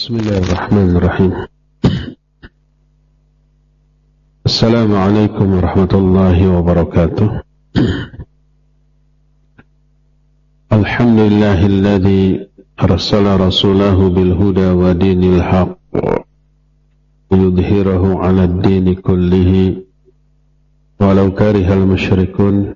Bismillahirrahmanirrahim. Assalamualaikum warahmatullahi wabarakatuh. Alhamdulillahilladzi arsala rasulahu bil huda wa dinil haqq liyudhhirahu 'ala ad-dini kullihi walau karihal musyrikun.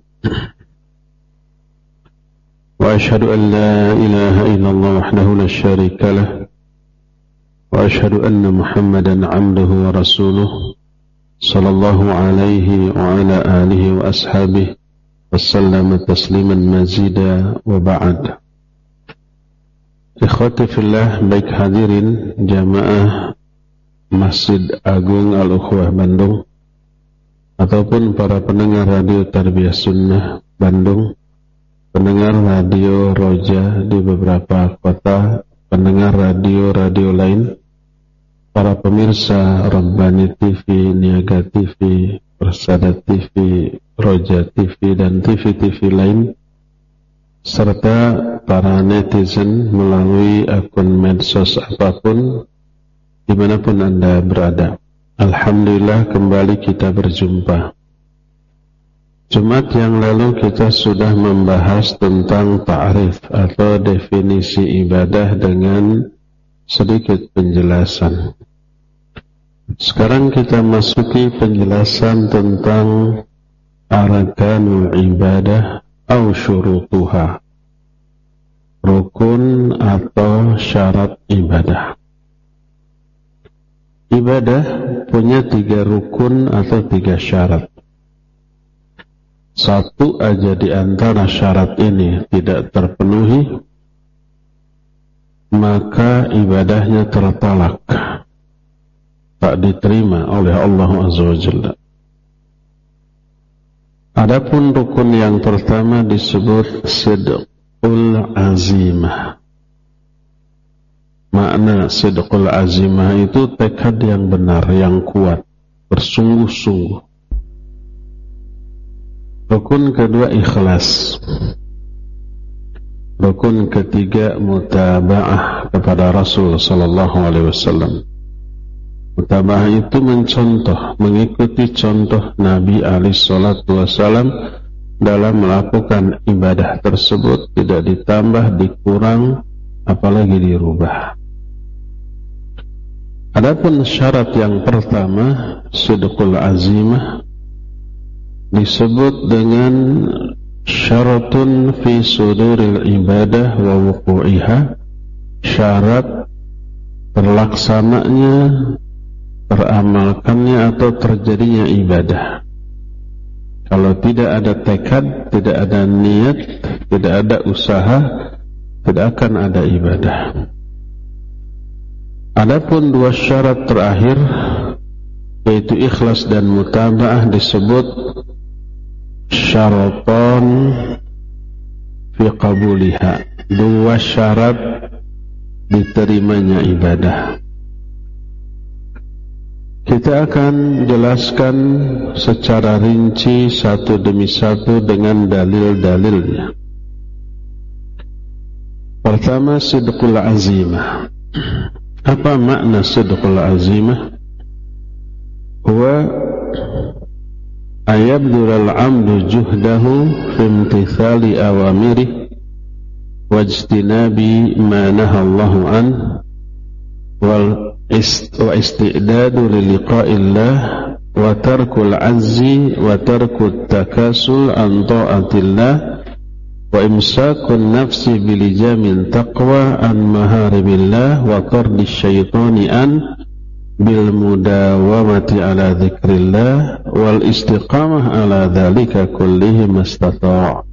Wa asyhadu an la ilaha illallah wahdahu la syarika lah wa asyhadu anna Muhammadan 'abduhu wa rasuluh sallallahu alaihi wa ala alihi wa ashabihi wassallama tasliman mazida wa ba'd. Ikhwati fillah, baik hadirin jamaah Masjid Agung Al-Ukhwah Bandung ataupun para pendengar radio Tarbiyah Sunnah Bandung, pendengar radio Roja di beberapa kota, pendengar radio-radio lain, para pemirsa Rabbani TV, Niaga TV, Persada TV, Roja TV, dan TV-TV lain, serta para netizen melalui akun medsos apapun, dimanapun Anda berada. Alhamdulillah kembali kita berjumpa. Jumat yang lalu kita sudah membahas tentang ta'rif atau definisi ibadah dengan sedikit penjelasan. Sekarang kita masuki penjelasan tentang arkanul ibadah atau syurutuha, rukun atau syarat ibadah. Ibadah punya 3 rukun atau 3 syarat. Satu aja di antara syarat ini tidak terpenuhi, maka ibadahnya tertolak, tak diterima oleh Allah Azza wa Jalla. Adapun rukun yang pertama disebut sidqul azimah. Makna sidqul azimah itu tekad yang benar, yang kuat, bersungguh-sungguh. Rukun kedua ikhlas. Rukun ketiga mutaba'ah kepada Rasul sallallahu alaihi wasallam. Mutaba'ah itu mencontoh, mengikuti contoh Nabi alaihi salatu wasallam dalam melakukan ibadah tersebut, tidak ditambah, dikurang, apalagi dirubah. Adapun syarat yang pertama, sidqul azimah, disebut dengan syaratun fi suduril ibadah wa wuqu'iha, syarat terlaksananya, teramalkannya atau terjadinya ibadah. Kalau tidak ada tekad, tidak ada niat, tidak ada usaha, tidak akan ada ibadah. Adapun 2 syarat terakhir, yaitu ikhlas dan mutaba'ah, disebut syaratan fi qabuliha, 2 syarat diterimanya ibadah. Kita akan jelaskan secara rinci satu demi satu dengan dalil-dalilnya. Pertama, sidqul azimah. Apa makna sidqul azimah? Huwa ayabdulal amdu juhdahu fi imtithali awamirih wajtinabi ma nahallahu an wa istidadu liliqa'illah wa tarkul azzi wa tarkut takasul an ta'atillah wa imsakun nafsi bilijamin taqwa an maharibillah wa tardi syaitani an bil mudawamati ala dzikrillah wal istiqamah ala dzalika kullihi mastata'.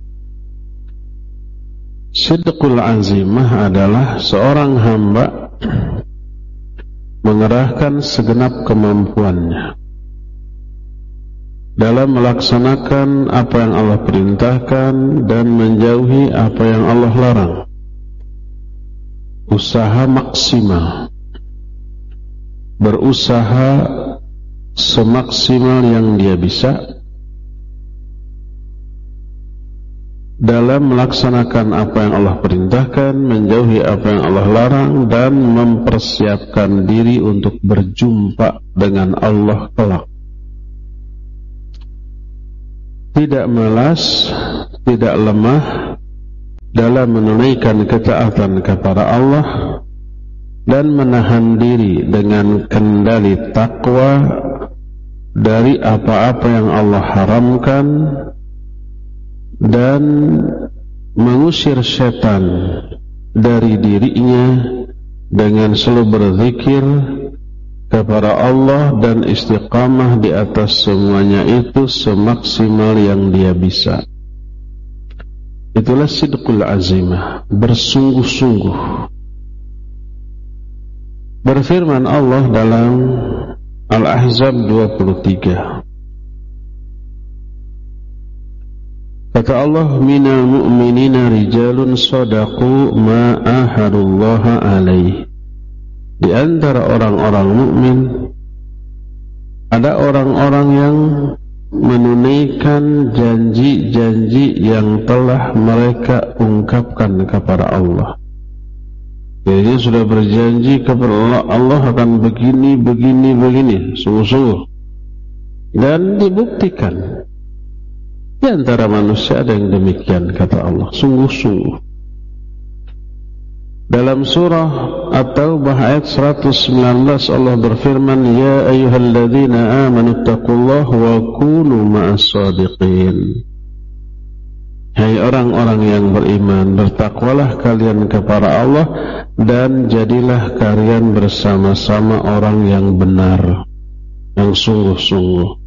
Sidqul azimah adalah seorang hamba mengerahkan segenap kemampuannya dalam melaksanakan apa yang Allah perintahkan dan menjauhi apa yang Allah larang. Usaha maksimal, berusaha semaksimal yang dia bisa dalam melaksanakan apa yang Allah perintahkan, menjauhi apa yang Allah larang, dan mempersiapkan diri untuk berjumpa dengan Allah kelak. Tidak malas, tidak lemah dalam menunaikan ketaatan kepada Allah dan menahan diri dengan kendali takwa dari apa-apa yang Allah haramkan, dan mengusir setan dari dirinya dengan selalu berzikir kepada Allah dan istiqamah di atas semuanya itu semaksimal yang dia bisa. Itulah sidqul azimah, bersungguh-sungguh. Berfirman Allah dalam Al-Ahzab 23. Kata Allah, minal mu'minina rijalun sadaqu ma ahadullaha alaih. Di antara orang-orang mukmin ada orang-orang yang menunaikan janji-janji yang telah mereka ungkapkan kepada Allah. Jadi sudah berjanji kepada Allah akan begini, sungguh-sungguh, dan dibuktikan. Di antara manusia ada yang demikian, kata Allah, sungguh-sungguh. Dalam surah At-Taubah ayat 119 Allah berfirman, ya ayyuhalladzina amanu taqullaha wa kunu ma'as shadiqin. Hai orang-orang yang beriman, bertakwalah kalian kepada Allah dan jadilah kalian bersama-sama orang yang benar, yang sungguh-sungguh.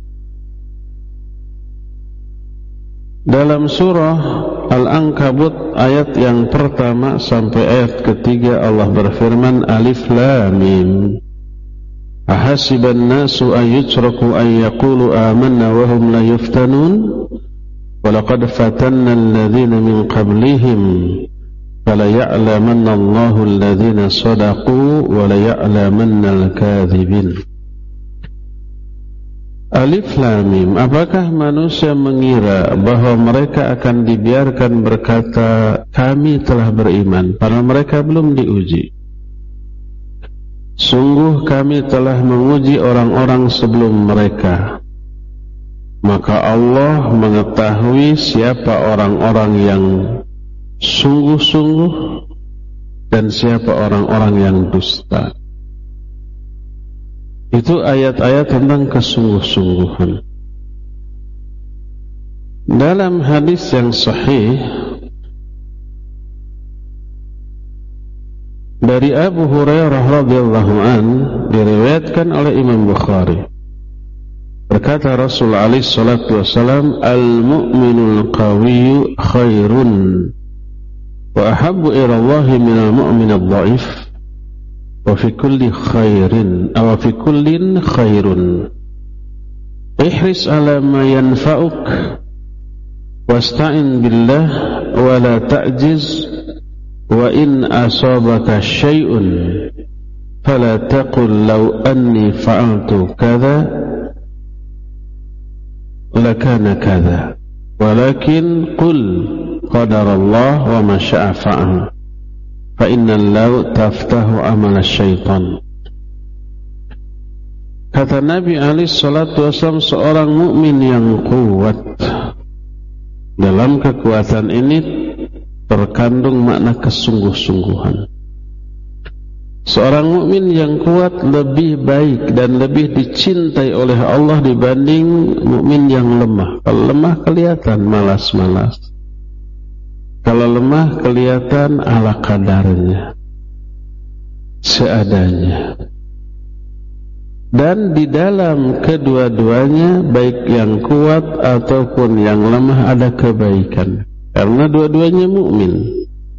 Dalam surah Al-Ankabut ayat yang pertama sampai ayat ketiga Allah berfirman, Alif Lam Mim. Ahasiban nasu an yutraku an yaqulu amanna wa hum la yuftanun? Walaqad fatanna alladhina min qablihim fala ya'lamanna Allahu alladhina sadaqu wa la ya'lamanna al-kadhibin. Alif Lam Mim. Apakah manusia mengira bahwa mereka akan dibiarkan berkata kami telah beriman padahal mereka belum diuji? Sungguh kami telah menguji orang-orang sebelum mereka, maka Allah mengetahui siapa orang-orang yang sungguh-sungguh dan siapa orang-orang yang dusta. Itu ayat-ayat tentang kesungguh-sungguhan. Dalam hadis yang sahih dari Abu Hurairah radhiyallahu an, diriwayatkan oleh Imam Bukhari, berkata Rasul alaihi salatu wasalam, al-mu'minul qawiyyu khairun wa ahabbu ila Allah minal mu'minad dha'if wa fi kulli khairin aw fi kullin khairun. Ihris ala ma yanfa'uk wasta'in billah wa la ta'jiz wa in asabaka syai'un fala taqul law anni fa'altu kadha lakana kadha walakin qul qadarallah wa ma sya'a fa'al fa innal law taftahu amal syaitan. Kata Nabi alaihi salatu wasallam, seorang mukmin yang kuat, dalam kekuatan ini terkandung makna kesungguh-sungguhan. Seorang mukmin yang kuat lebih baik dan lebih dicintai oleh Allah dibanding mukmin yang lemah. Kalau lemah kelihatan malas-malas, kalau lemah kelihatan ala kadarnya, seadanya. Dan di dalam kedua-duanya, baik yang kuat ataupun yang lemah, ada kebaikan, karena dua-duanya mukmin.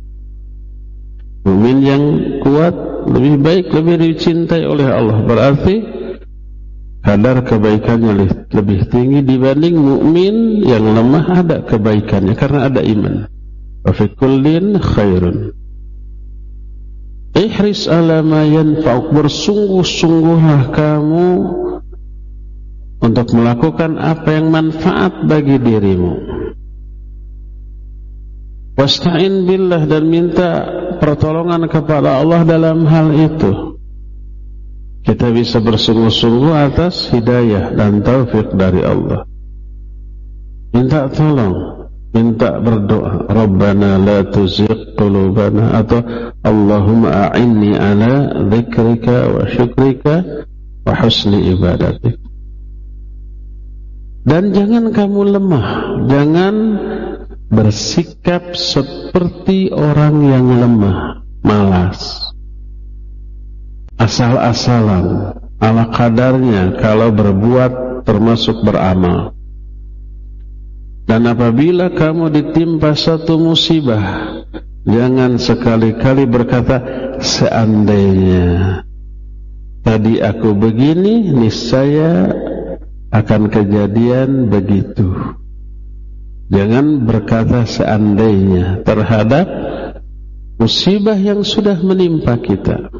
Mukmin yang kuat lebih baik, lebih dicintai oleh Allah, berarti kadar kebaikannya lebih tinggi dibanding mukmin yang lemah, ada kebaikannya karena ada iman. Wa fi kullin khairun. Ihris ala ma yanfa'uk, bersungguh-sungguhlah kamu untuk melakukan apa yang manfaat bagi dirimu. Wasta'in billah, dan minta pertolongan kepada Allah dalam hal itu. Kita bisa bersungguh-sungguh atas hidayah dan taufik dari Allah. Minta tolong, minta berdoa, Rabbana la tuzigh qulubana, atau Allahumma a'inni ala dzikrika wa syukrika wa husni ibadatik. Dan jangan kamu lemah, jangan bersikap seperti orang yang lemah, malas, asal-asalan, ala kadarnya kalau berbuat termasuk beramal. Dan apabila kamu ditimpa satu musibah, jangan sekali-kali berkata, seandainya tadi aku begini, niscaya akan kejadian begitu. Jangan berkata seandainya terhadap musibah yang sudah menimpa kita.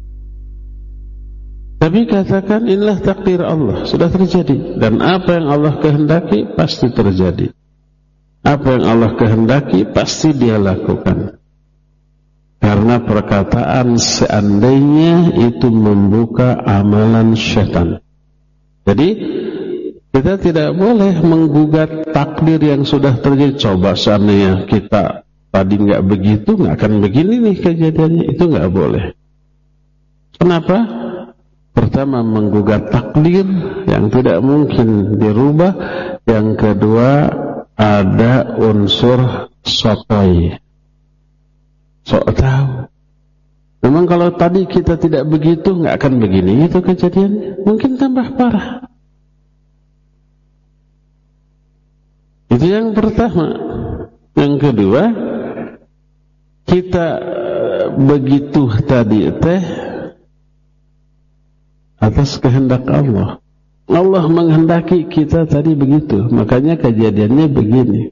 Tapi katakan inilah takdir Allah, sudah terjadi. Dan apa yang Allah kehendaki pasti terjadi. Apa yang Allah kehendaki pasti Dia lakukan. Karena perkataan seandainya itu membuka amalan syaitan. Jadi kita tidak boleh menggugat takdir yang sudah terjadi. Coba seandainya kita tadi nggak begitu, nggak akan begini nih kejadiannya. Itu nggak boleh. Kenapa? Pertama, menggugat takdir yang tidak mungkin dirubah. Yang kedua, ada unsur sotoy, sok tahu. Memang kalau tadi kita tidak begitu, nggak akan begini itu kejadiannya. Mungkin tambah parah. Itu yang pertama. Yang kedua, kita begitu tadi teh atas kehendak Allah. Allah menghendaki kita tadi begitu, makanya kejadiannya begini.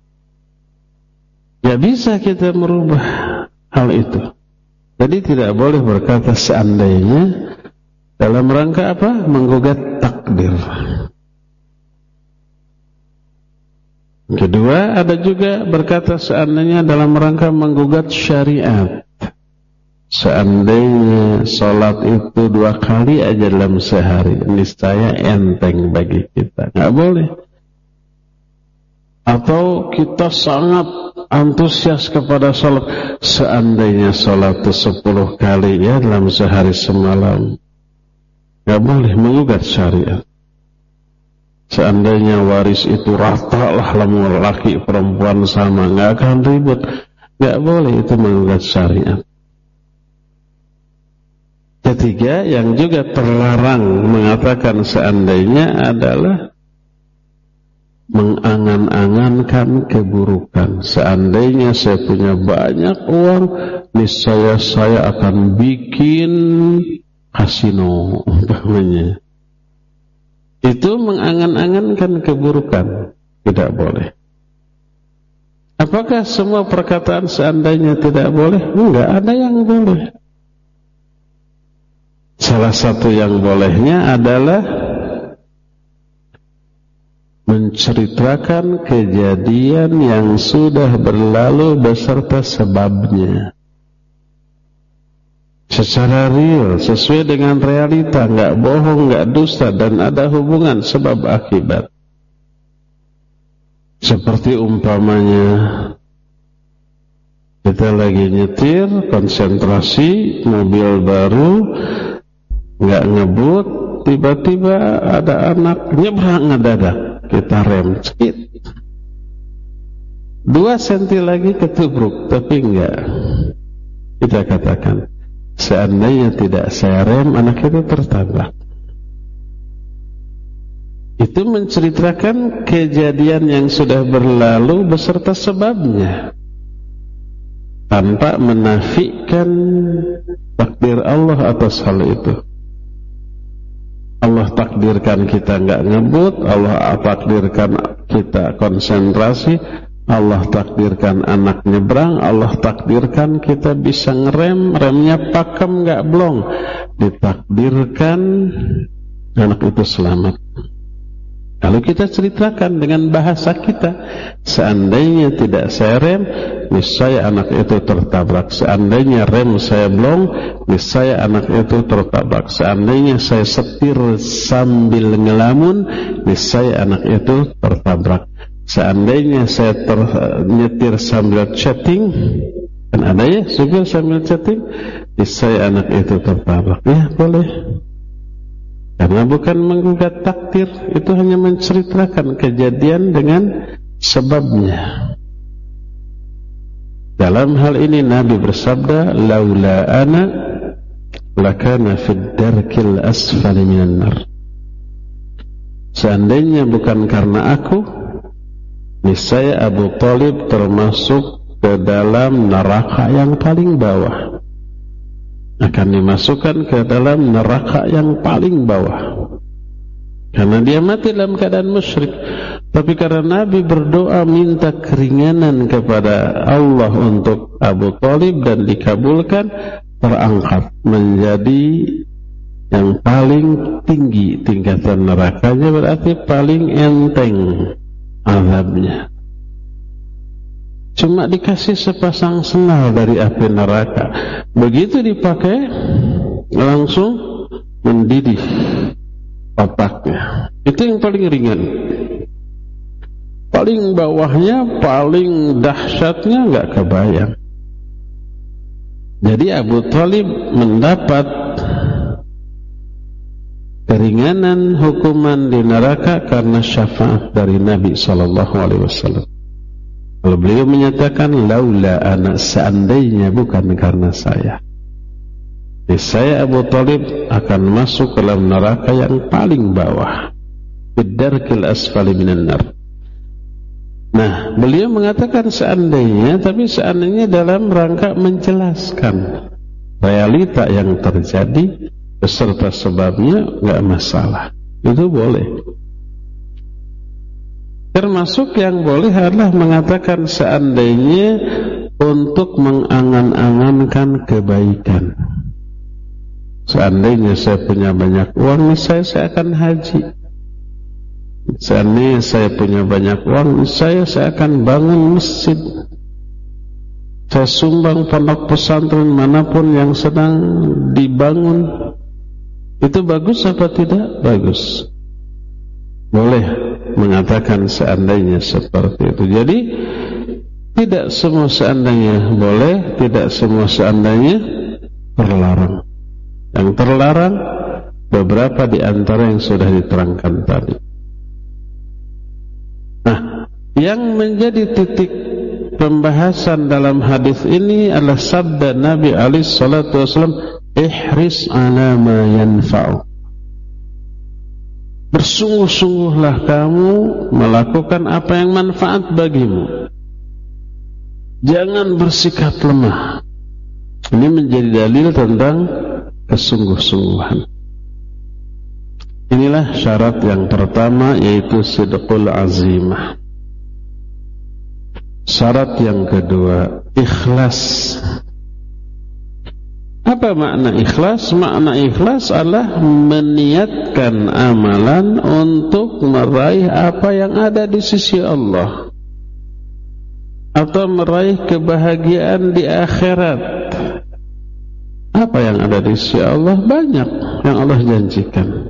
Ya bisa kita merubah hal itu. Jadi tidak boleh berkata seandainya dalam rangka apa? Menggugat takdir. Kedua, ada juga berkata seandainya dalam rangka menggugat syariat. Seandainya sholat itu 2 kali aja dalam sehari, niscaya enteng bagi kita. Nggak boleh. Atau kita sangat antusias kepada sholat. Seandainya sholat itu 10 kali ya dalam sehari semalam. Nggak boleh menggugat syariat. Seandainya waris itu rata lah, laki perempuan sama, nggak akan ribut. Nggak boleh itu menggugat syariat. Ketiga, yang juga terlarang mengatakan seandainya adalah mengangan-angankan keburukan. Seandainya saya punya banyak uang, niscaya saya akan bikin kasino umpamanya. Itu mengangan-angankan keburukan. Tidak boleh. Apakah semua perkataan seandainya tidak boleh? Enggak, ada yang boleh. Salah satu yang bolehnya adalah menceritakan kejadian yang sudah berlalu beserta sebabnya. Secara real, sesuai dengan realita, nggak bohong, nggak dusta, dan ada hubungan sebab akibat. Seperti umpamanya kita lagi nyetir, konsentrasi, mobil baru, nggak ngebut, tiba-tiba ada anak nyebrang ngedadak, kita rem cekit, 2 senti lagi ketubruk, tapi enggak. Kita katakan seandainya tidak saya rem, anak itu tertabrak. Itu menceritakan kejadian yang sudah berlalu beserta sebabnya, tanpa menafikan takdir Allah atas hal itu. Allah takdirkan kita nggak ngebut, Allah takdirkan kita konsentrasi, Allah takdirkan anak nyebrang, Allah takdirkan kita bisa ngerem, remnya pakem nggak blong, ditakdirkan anak itu selamat. Lalu kita ceritakan dengan bahasa kita, seandainya tidak saya rem, niscaya anak itu tertabrak. Seandainya rem saya blong, niscaya anak itu tertabrak. Seandainya saya setir sambil ngelamun, niscaya anak itu tertabrak. Seandainya saya nyetir sambil chatting, kan ada ya supir sambil chatting, niscaya anak itu tertabrak. Ya boleh. Karena bukan menggugat takdir, itu hanya menceritakan kejadian dengan sebabnya. Dalam hal ini Nabi bersabda, laula ana lakana fid darkil asfali minan nar. Seandainya bukan karena aku, niscaya Abu Thalib termasuk ke dalam neraka yang paling bawah. Akan dimasukkan ke dalam neraka yang paling bawah, karena dia mati dalam keadaan musyrik. Tapi karena Nabi berdoa minta keringanan kepada Allah untuk Abu Thalib dan dikabulkan, terangkat menjadi yang paling tinggi tingkatan nerakanya, berarti paling enteng azabnya. Cuma dikasih sepasang sendal dari api neraka, begitu dipakai langsung mendidih otaknya. Itu yang paling ringan. Paling bawahnya, paling dahsyatnya nggak kebayang. Jadi Abu Thalib mendapat keringanan hukuman di neraka karena syafaat dari Nabi SAW. Kalau beliau menyatakan laula anak, seandainya bukan karena saya, saya Abu Thalib akan masuk ke dalam neraka yang paling bawah, bidarkil asfali minan nar. Nah, beliau mengatakan seandainya, tapi seandainya dalam rangka menjelaskan realita yang terjadi beserta sebabnya, enggak masalah. Itu boleh. Termasuk yang boleh adalah mengatakan seandainya untuk mengangan-angankan kebaikan. Seandainya saya punya banyak uang, saya akan haji. Seandainya saya punya banyak uang, saya akan bangun masjid. Saya sumbang pondok pesantren manapun yang sedang dibangun. Itu bagus apa tidak? Bagus. Boleh mengatakan seandainya seperti itu. Jadi tidak semua seandainya boleh, tidak semua seandainya terlarang. Yang terlarang beberapa di antara yang sudah diterangkan tadi. Nah, yang menjadi titik pembahasan dalam hadis ini adalah sabda Nabi alaihi salatu wasallam, ihris ala ma yanfa'u. Bersungguh-sungguhlah kamu melakukan apa yang manfaat bagimu. Jangan bersikap lemah. Ini menjadi dalil tentang kesungguh-sungguhan. Inilah syarat yang pertama, yaitu sidqul azimah. Syarat yang kedua, ikhlas. Apa makna ikhlas? Makna ikhlas adalah meniatkan amalan untuk meraih apa yang ada di sisi Allah, atau meraih kebahagiaan di akhirat. Apa yang ada di sisi Allah? Banyak yang Allah janjikan.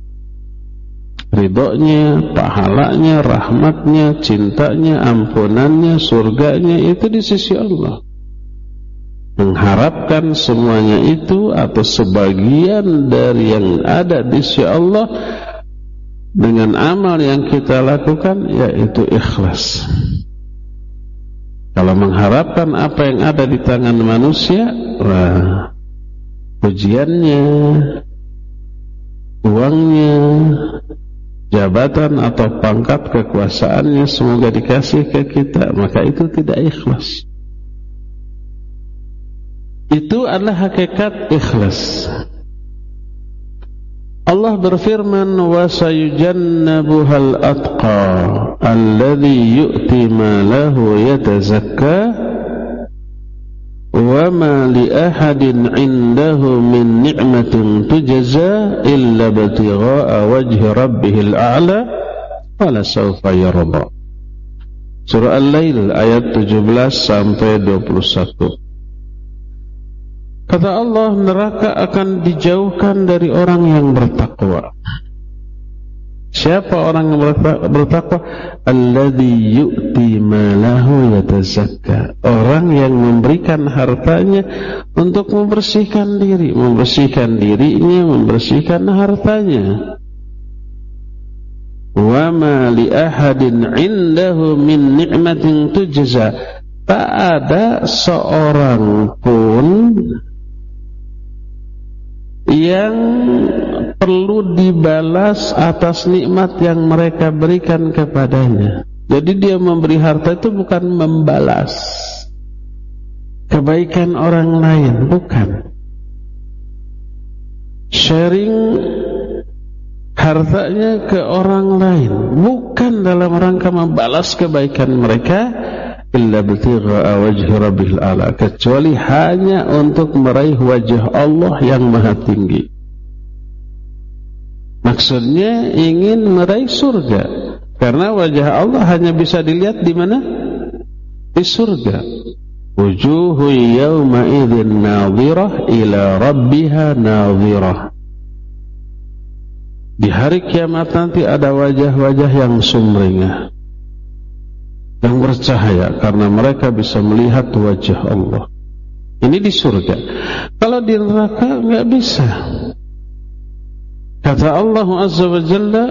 Ridhonya, pahalanya, rahmatnya, cintanya, ampunannya, surganya, itu di sisi Allah. Mengharapkan semuanya itu atau sebagian dari yang ada di sisi Allah dengan amal yang kita lakukan, yaitu ikhlas. Kalau mengharapkan apa yang ada di tangan manusia, pujiannya, uangnya, jabatan atau pangkat kekuasaannya semoga dikasih ke kita, maka itu tidak ikhlas. Itu adalah hakikat ikhlas. Allah berfirman, wa sayujannabuhal atqa alladhi yu'ti malahu yatazakka wa ma li ahadin 'indahu min ni'matin tujza illa ibtigha'a wajhi rabbihil a'la wala sawfa yarda. Surah Al-Lail ayat 17 sampai 21. Kata Allah, neraka akan dijauhkan dari orang yang bertakwa. Siapa orang yang bertakwa? Alladzi yu'ti malahu yatazakka. Orang yang memberikan hartanya untuk membersihkan diri, membersihkan dirinya, membersihkan hartanya. Wa ma li ahadin 'indahu min ni'matin tujza. Tak ada seorang pun yang perlu dibalas atas nikmat yang mereka berikan kepadanya. Jadi dia memberi harta itu bukan membalas kebaikan orang lain, bukan. Sharing hartanya ke orang lain, bukan dalam rangka membalas kebaikan mereka, illa bitigha'a wajhi rabbil a'la, kecuali hanya untuk meraih wajah Allah yang maha tinggi. Maksudnya ingin meraih surga, karena wajah Allah hanya bisa dilihat di mana? Di surga. Wujuhu yawma idzin nadhirah ila rabbiha nadhirah. Di hari kiamat nanti ada wajah-wajah yang sumringah, yang bercahaya, karena mereka bisa melihat wajah Allah. Ini di surga. Kalau di neraka nggak bisa. Kata Allah Azza wa Jalla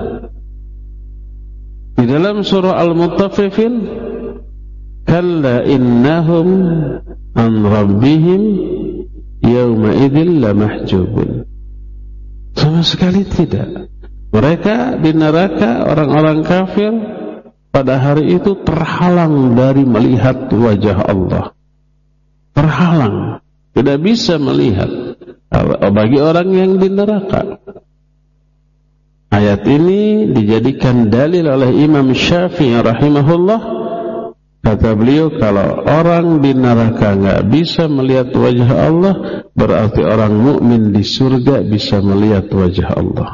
di dalam surah Al-Mutaffifin, kalla innahum an rabbihim yawma idzin lamahjubun. Sama sekali tidak. Mereka di neraka, orang-orang kafir pada hari itu terhalang dari melihat wajah Allah. Terhalang, tidak bisa melihat bagi orang yang di neraka. Ayat ini dijadikan dalil oleh Imam Syafi'i rahimahullah. Kata beliau, kalau orang di neraka enggak bisa melihat wajah Allah, berarti orang mukmin di surga bisa melihat wajah Allah.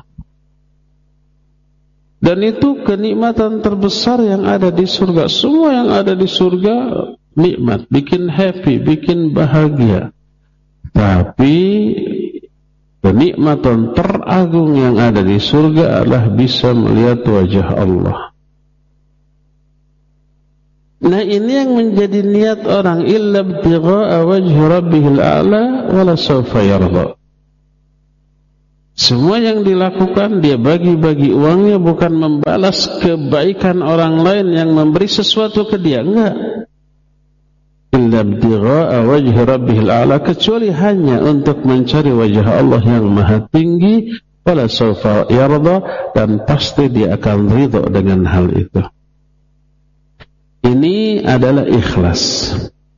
Dan itu kenikmatan terbesar yang ada di surga. Semua yang ada di surga nikmat, bikin happy, bikin bahagia. Tapi kenikmatan teragung yang ada di surga adalah bisa melihat wajah Allah. Nah, ini yang menjadi niat orang, illa ibtigha'a wajhi rabbihil a'la wala sawfa yarda. Semua yang dilakukan, dia bagi-bagi uangnya bukan membalas kebaikan orang lain yang memberi sesuatu ke dia, enggak. Illa ibtigha'a wajhi rabbihil a'la, kecuali hanya untuk mencari wajah Allah yang maha tinggi, wala sawfa yarda, dan pasti dia akan ridha dengan hal itu. Ini adalah ikhlas.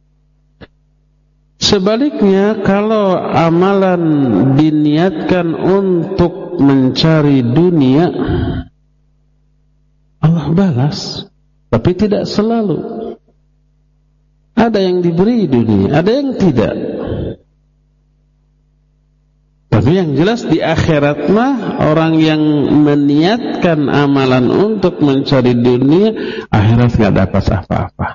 Sebaliknya, kalau amalan diniatkan untuk mencari dunia, Allah balas, tapi tidak selalu. Ada yang diberi dunia, ada yang tidak. Tapi yang jelas di akhirat mah, orang yang meniatkan amalan untuk mencari dunia, akhirat gak dapat apa-apa.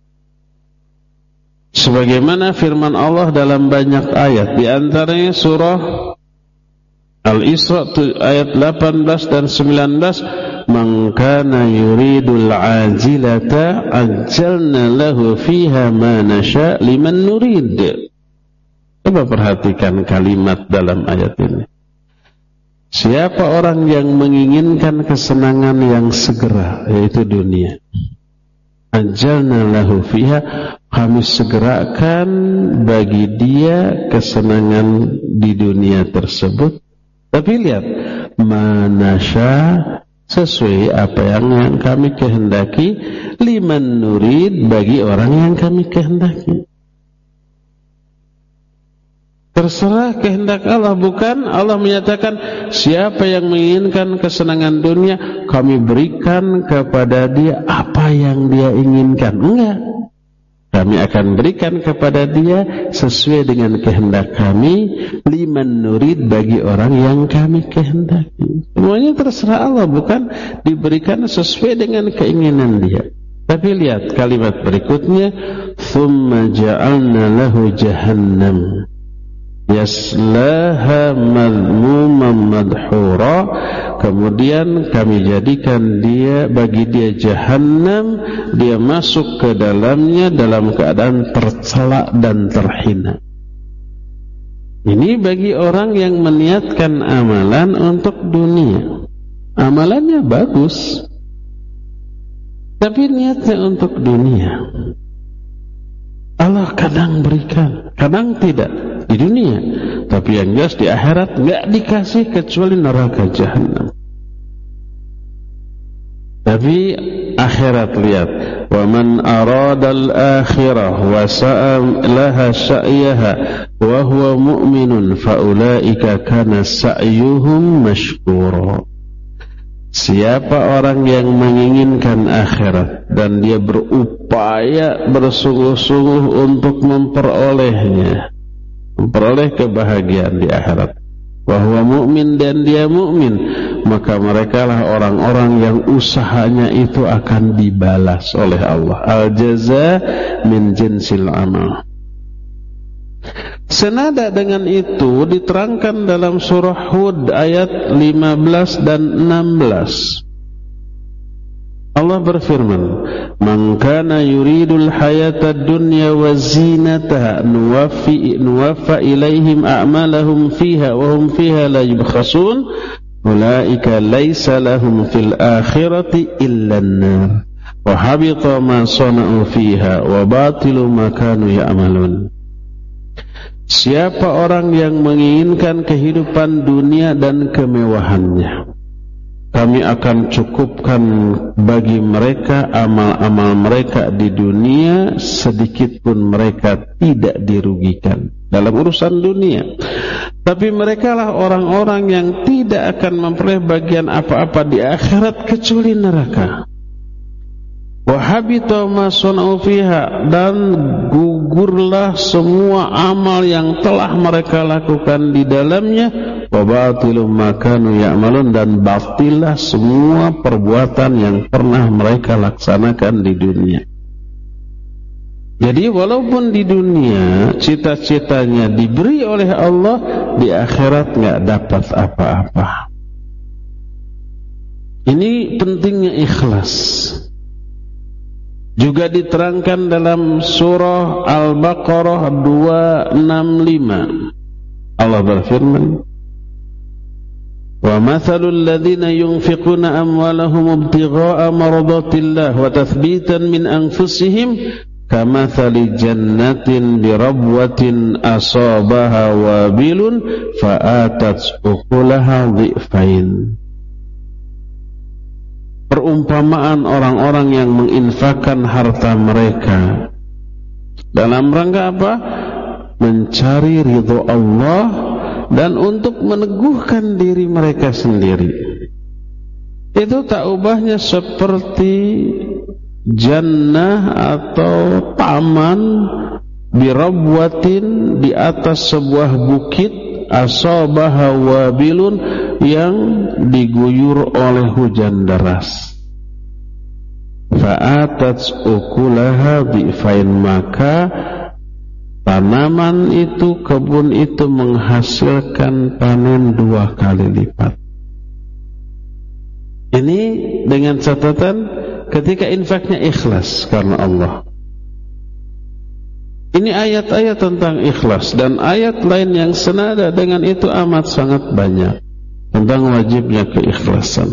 Sebagaimana firman Allah dalam banyak ayat, di antaranya surah Al-Isra ayat 18 dan 19, man kana yuridul ajilata ajjalna lahu fiha ma nasha liman nurid. Coba perhatikan kalimat dalam ayat ini. Siapa orang yang menginginkan kesenangan yang segera, yaitu dunia, ajjalna lahu fiha, kami segerakan bagi dia kesenangan di dunia tersebut. Tapi lihat, manasya, sesuai apa yang kami kehendaki, liman nurid, bagi orang yang kami kehendaki. Terserah kehendak Allah, bukan Allah menyatakan siapa yang menginginkan kesenangan dunia, kami berikan kepada dia apa yang dia inginkan. Enggak. kami akan berikan kepada dia sesuai dengan kehendak kami, liman nurid, bagi orang yang kami kehendaki. Semuanya terserah Allah, bukan diberikan sesuai dengan keinginan dia. Tapi lihat kalimat berikutnya, thumma ja'alna lahu jahannam yaslaha madhmuman madhura, kemudian kami jadikan bagi dia jahannam, dia masuk ke dalamnya dalam keadaan tercela dan terhina. Ini bagi orang yang meniatkan amalan untuk dunia. Amalannya bagus, tapi niatnya untuk dunia. Allah kadang berikan, kadang tidak di dunia, tapi yang jelas di akhirat enggak dikasih kecuali neraka jahanam. Tapi akhirat, lihat, wa man arada al-akhirah wa sa'a laha sa'yaha wa huwa mu'minun fa ulaika kana sa'yuhum mashkura. Siapa orang yang menginginkan akhirat dan dia berupaya bersungguh-sungguh untuk memperoleh kebahagiaan di akhirat, bahwa mukmin dan dia mukmin, maka merekalah orang-orang yang usahanya itu akan dibalas oleh Allah. Al-jaza min jinsil amal. Senada dengan itu diterangkan dalam surah Hud ayat 15 dan 16. Allah berfirman, "Man kana yuridul hayatad dunya wa zinataha nuwaffa ilaihim a'malahum fiha wa hum fiha la yubkhasun ulaika laysa lahum fil akhirati illa an-nar wa habita ma sana'u fiha wa batilu ma kanu ya'malun." Siapa orang yang menginginkan kehidupan dunia dan kemewahannya, kami akan cukupkan bagi mereka amal-amal mereka di dunia, sedikit pun mereka tidak dirugikan dalam urusan dunia. Tapi merekalah orang-orang yang tidak akan memperoleh bagian apa-apa di akhirat kecuali neraka. Wahabita ma sana'u fiha, dan gugurlah semua amal yang telah mereka lakukan di dalamnya. Wa batilu ma kanu ya'malun, dan batilah semua perbuatan yang pernah mereka laksanakan di dunia. Jadi walaupun di dunia cita-citanya diberi oleh Allah, di akhirat enggak dapat apa-apa. Ini pentingnya ikhlas. Juga diterangkan dalam surah Al-Baqarah 265. Allah berfirman, "Wa mathalul ladzina yunfiquna amwalahum ibtigha'a maradatillah wa tathbitan min anfusihim kamathali jannatin birabwatin asabaha wabilun fa'atat ukulaha dhi'fain." Perumpamaan orang-orang yang menginfakkan harta mereka dalam rangka apa? Mencari ridho Allah dan untuk meneguhkan diri mereka sendiri. Itu tak ubahnya seperti jannah atau taman birabwatin, di atas sebuah bukit, asabaha wabilun, yang diguyur oleh hujan deras. Fa'atat ukulaha bi'fain, maka tanaman itu, kebun itu menghasilkan panen 2 kali lipat. Ini dengan catatan ketika infaknya ikhlas karena Allah. Ini ayat-ayat tentang ikhlas, dan ayat lain yang senada dengan itu amat sangat banyak tentang wajibnya keikhlasan.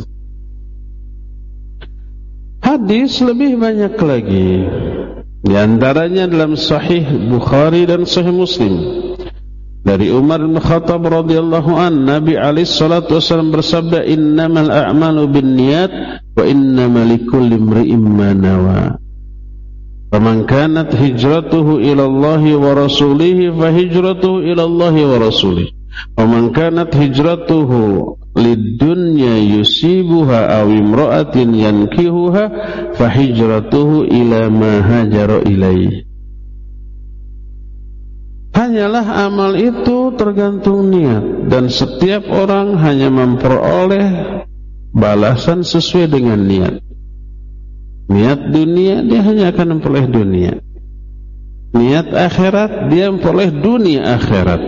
Hadis lebih banyak lagi, di antaranya dalam Sahih Bukhari dan Sahih Muslim dari Umar bin Khattab radhiyallahu an, Nabi alaihi salatu wasallam bersabda, "Innamal a'malu binniyat wa innamal likulli imri'in ma nawa. Faman kanat hijratuhu ila Allah wa rasulihi fa hijratuhu ila Allah wa rasulihi. Waman kanat hijratuhu lidunya yusibuha aw imra'atin yankihuha fa hijratuhu ila ma hajara ilaihi." Hanyalah amal itu tergantung niat, dan setiap orang hanya memperoleh balasan sesuai dengan niat. Niat dunia, dia hanya akan memperoleh dunia. Niat akhirat, dia memperoleh dunia akhirat.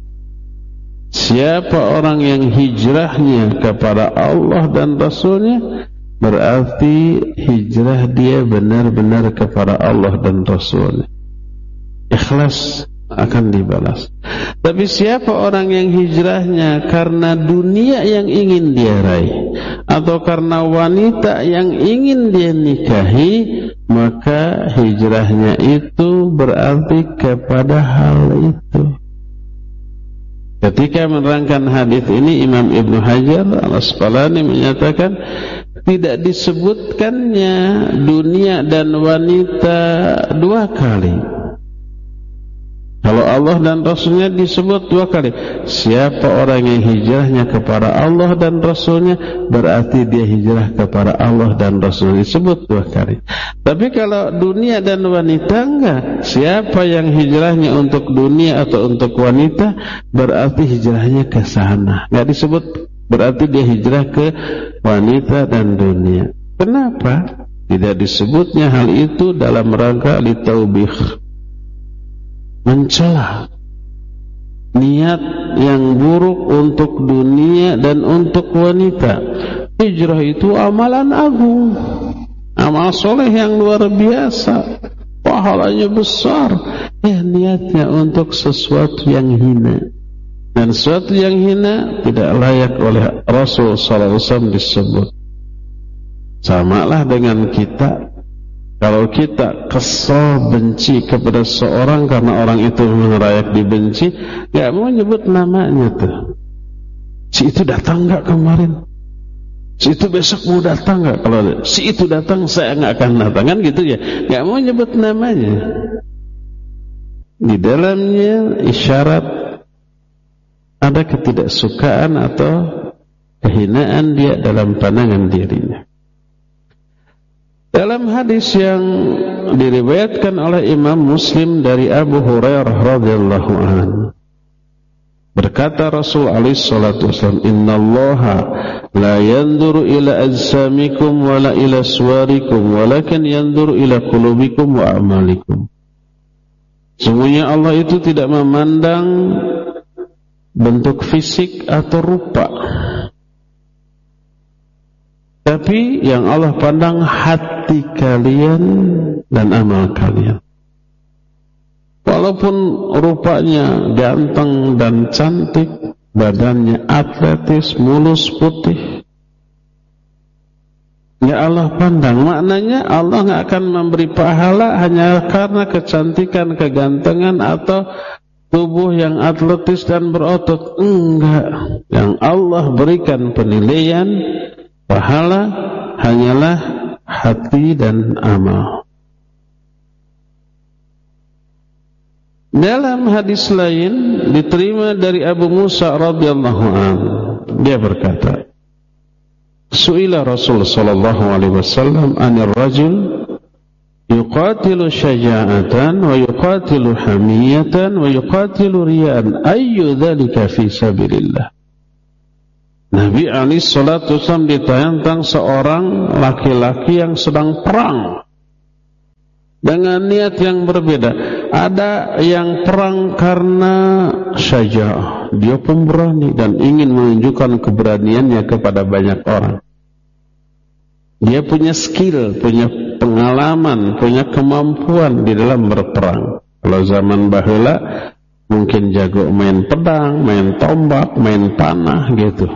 Siapa orang yang hijrahnya kepada Allah dan Rasulnya, berarti hijrah dia benar-benar kepada Allah dan Rasulnya. Ikhlas akan dibalas. Tapi siapa orang yang hijrahnya karena dunia yang ingin dia raih, atau karena wanita yang ingin dia nikahi, maka hijrahnya itu berarti kepada hal itu. Ketika menerangkan hadis ini, Imam Ibnu Hajar Al-Asqalani menyatakan tidak disebutkannya dunia dan wanita dua kali. Kalau Allah dan Rasulnya disebut dua kali. Siapa orang yang hijrahnya kepada Allah dan Rasulnya, berarti dia hijrah kepada Allah dan Rasulnya, disebut dua kali. Tapi kalau dunia dan wanita, enggak. Siapa yang hijrahnya untuk dunia atau untuk wanita, berarti hijrahnya ke sana. Enggak disebut berarti dia hijrah ke wanita dan dunia. Kenapa? Tidak disebutnya hal itu dalam rangka litaubih, mencela niat yang buruk untuk dunia dan untuk wanita. Hijrah itu amalan agung, amal soleh yang luar biasa, pahalanya besar. Niatnya untuk sesuatu yang hina, dan sesuatu yang hina tidak layak oleh Rasul sallallahu alaihi wasallam disebut. Samalah dengan kita. Kalau kita kesal, benci kepada seorang karena orang itu layak dibenci, gak mau nyebut namanya tuh. Si itu datang gak kemarin? Si itu besok mau datang gak? Kalau si itu datang, saya gak akan datang, kan gitu ya. Gak mau nyebut namanya. Di dalamnya isyarat ada ketidaksukaan atau kehinaan dia dalam pandangan dirinya. Dalam hadis yang diriwayatkan oleh Imam Muslim dari Abu Hurairah radhiyallahu anhu, berkata Rasul alaihi salatu wasallam, "Innallaha la yanzuru ila ajsamikum wa la ila suwarikum, walakin yanzuru ila qulubikum wa a'malikum." Sesungguhnya Allah itu tidak memandang bentuk fisik atau rupa, tapi yang Allah pandang hati kalian dan amal kalian. Walaupun rupanya ganteng dan cantik, badannya atletis, mulus, putih, ya Allah pandang. Maknanya Allah gak akan memberi pahala hanya karena kecantikan, kegantengan, atau tubuh yang atletis dan berotot. Enggak. Yang Allah berikan penilaian pahala hanyalah hati dan amal. Dalam hadis lain diterima dari Abu Musa radhiyallahu anhu, dia berkata, Su'ila Rasul sallallahu alaihi wasallam anir rajul yuqatilu syaja'atan wa yuqatilu hamiyatan wa yuqatilu riya'an, ayyu dhalika fi sabilillah. Nabi alaihi salatu wasallam ditanya tentang seorang laki-laki yang sedang perang dengan niat yang berbeda. Ada yang perang karena syaja'ah, dia pemberani dan ingin menunjukkan keberaniannya kepada banyak orang. Dia punya skill, punya pengalaman, punya kemampuan di dalam berperang. Kalau zaman baheula mungkin jago main pedang, main tombak, main panah gitu.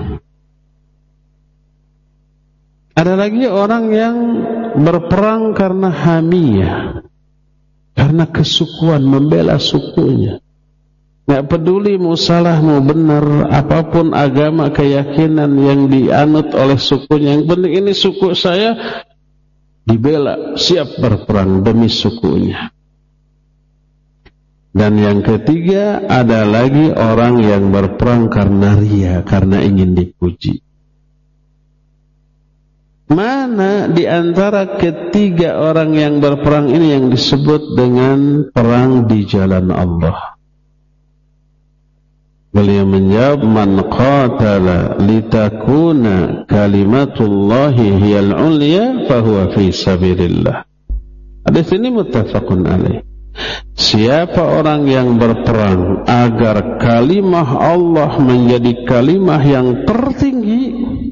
Ada lagi orang yang berperang karena hamiyah, karena kesukuan, membela sukunya. Nggak peduli mau salah mau benar, apapun agama, keyakinan yang dianut oleh sukunya, yang penting ini suku saya dibela, siap berperang demi sukunya. Dan yang ketiga, ada lagi orang yang berperang karena riya, karena ingin dipuji. Mana di antara ketiga orang yang berperang ini yang disebut dengan perang di jalan Allah? Beliau menjawab, man qatala litakuna kalimatullahi hiyal ulya fahuwa fi sabilillah. Hadis ini muttafaqun alaih. Siapa orang yang berperang agar kalimah Allah menjadi kalimah yang tertinggi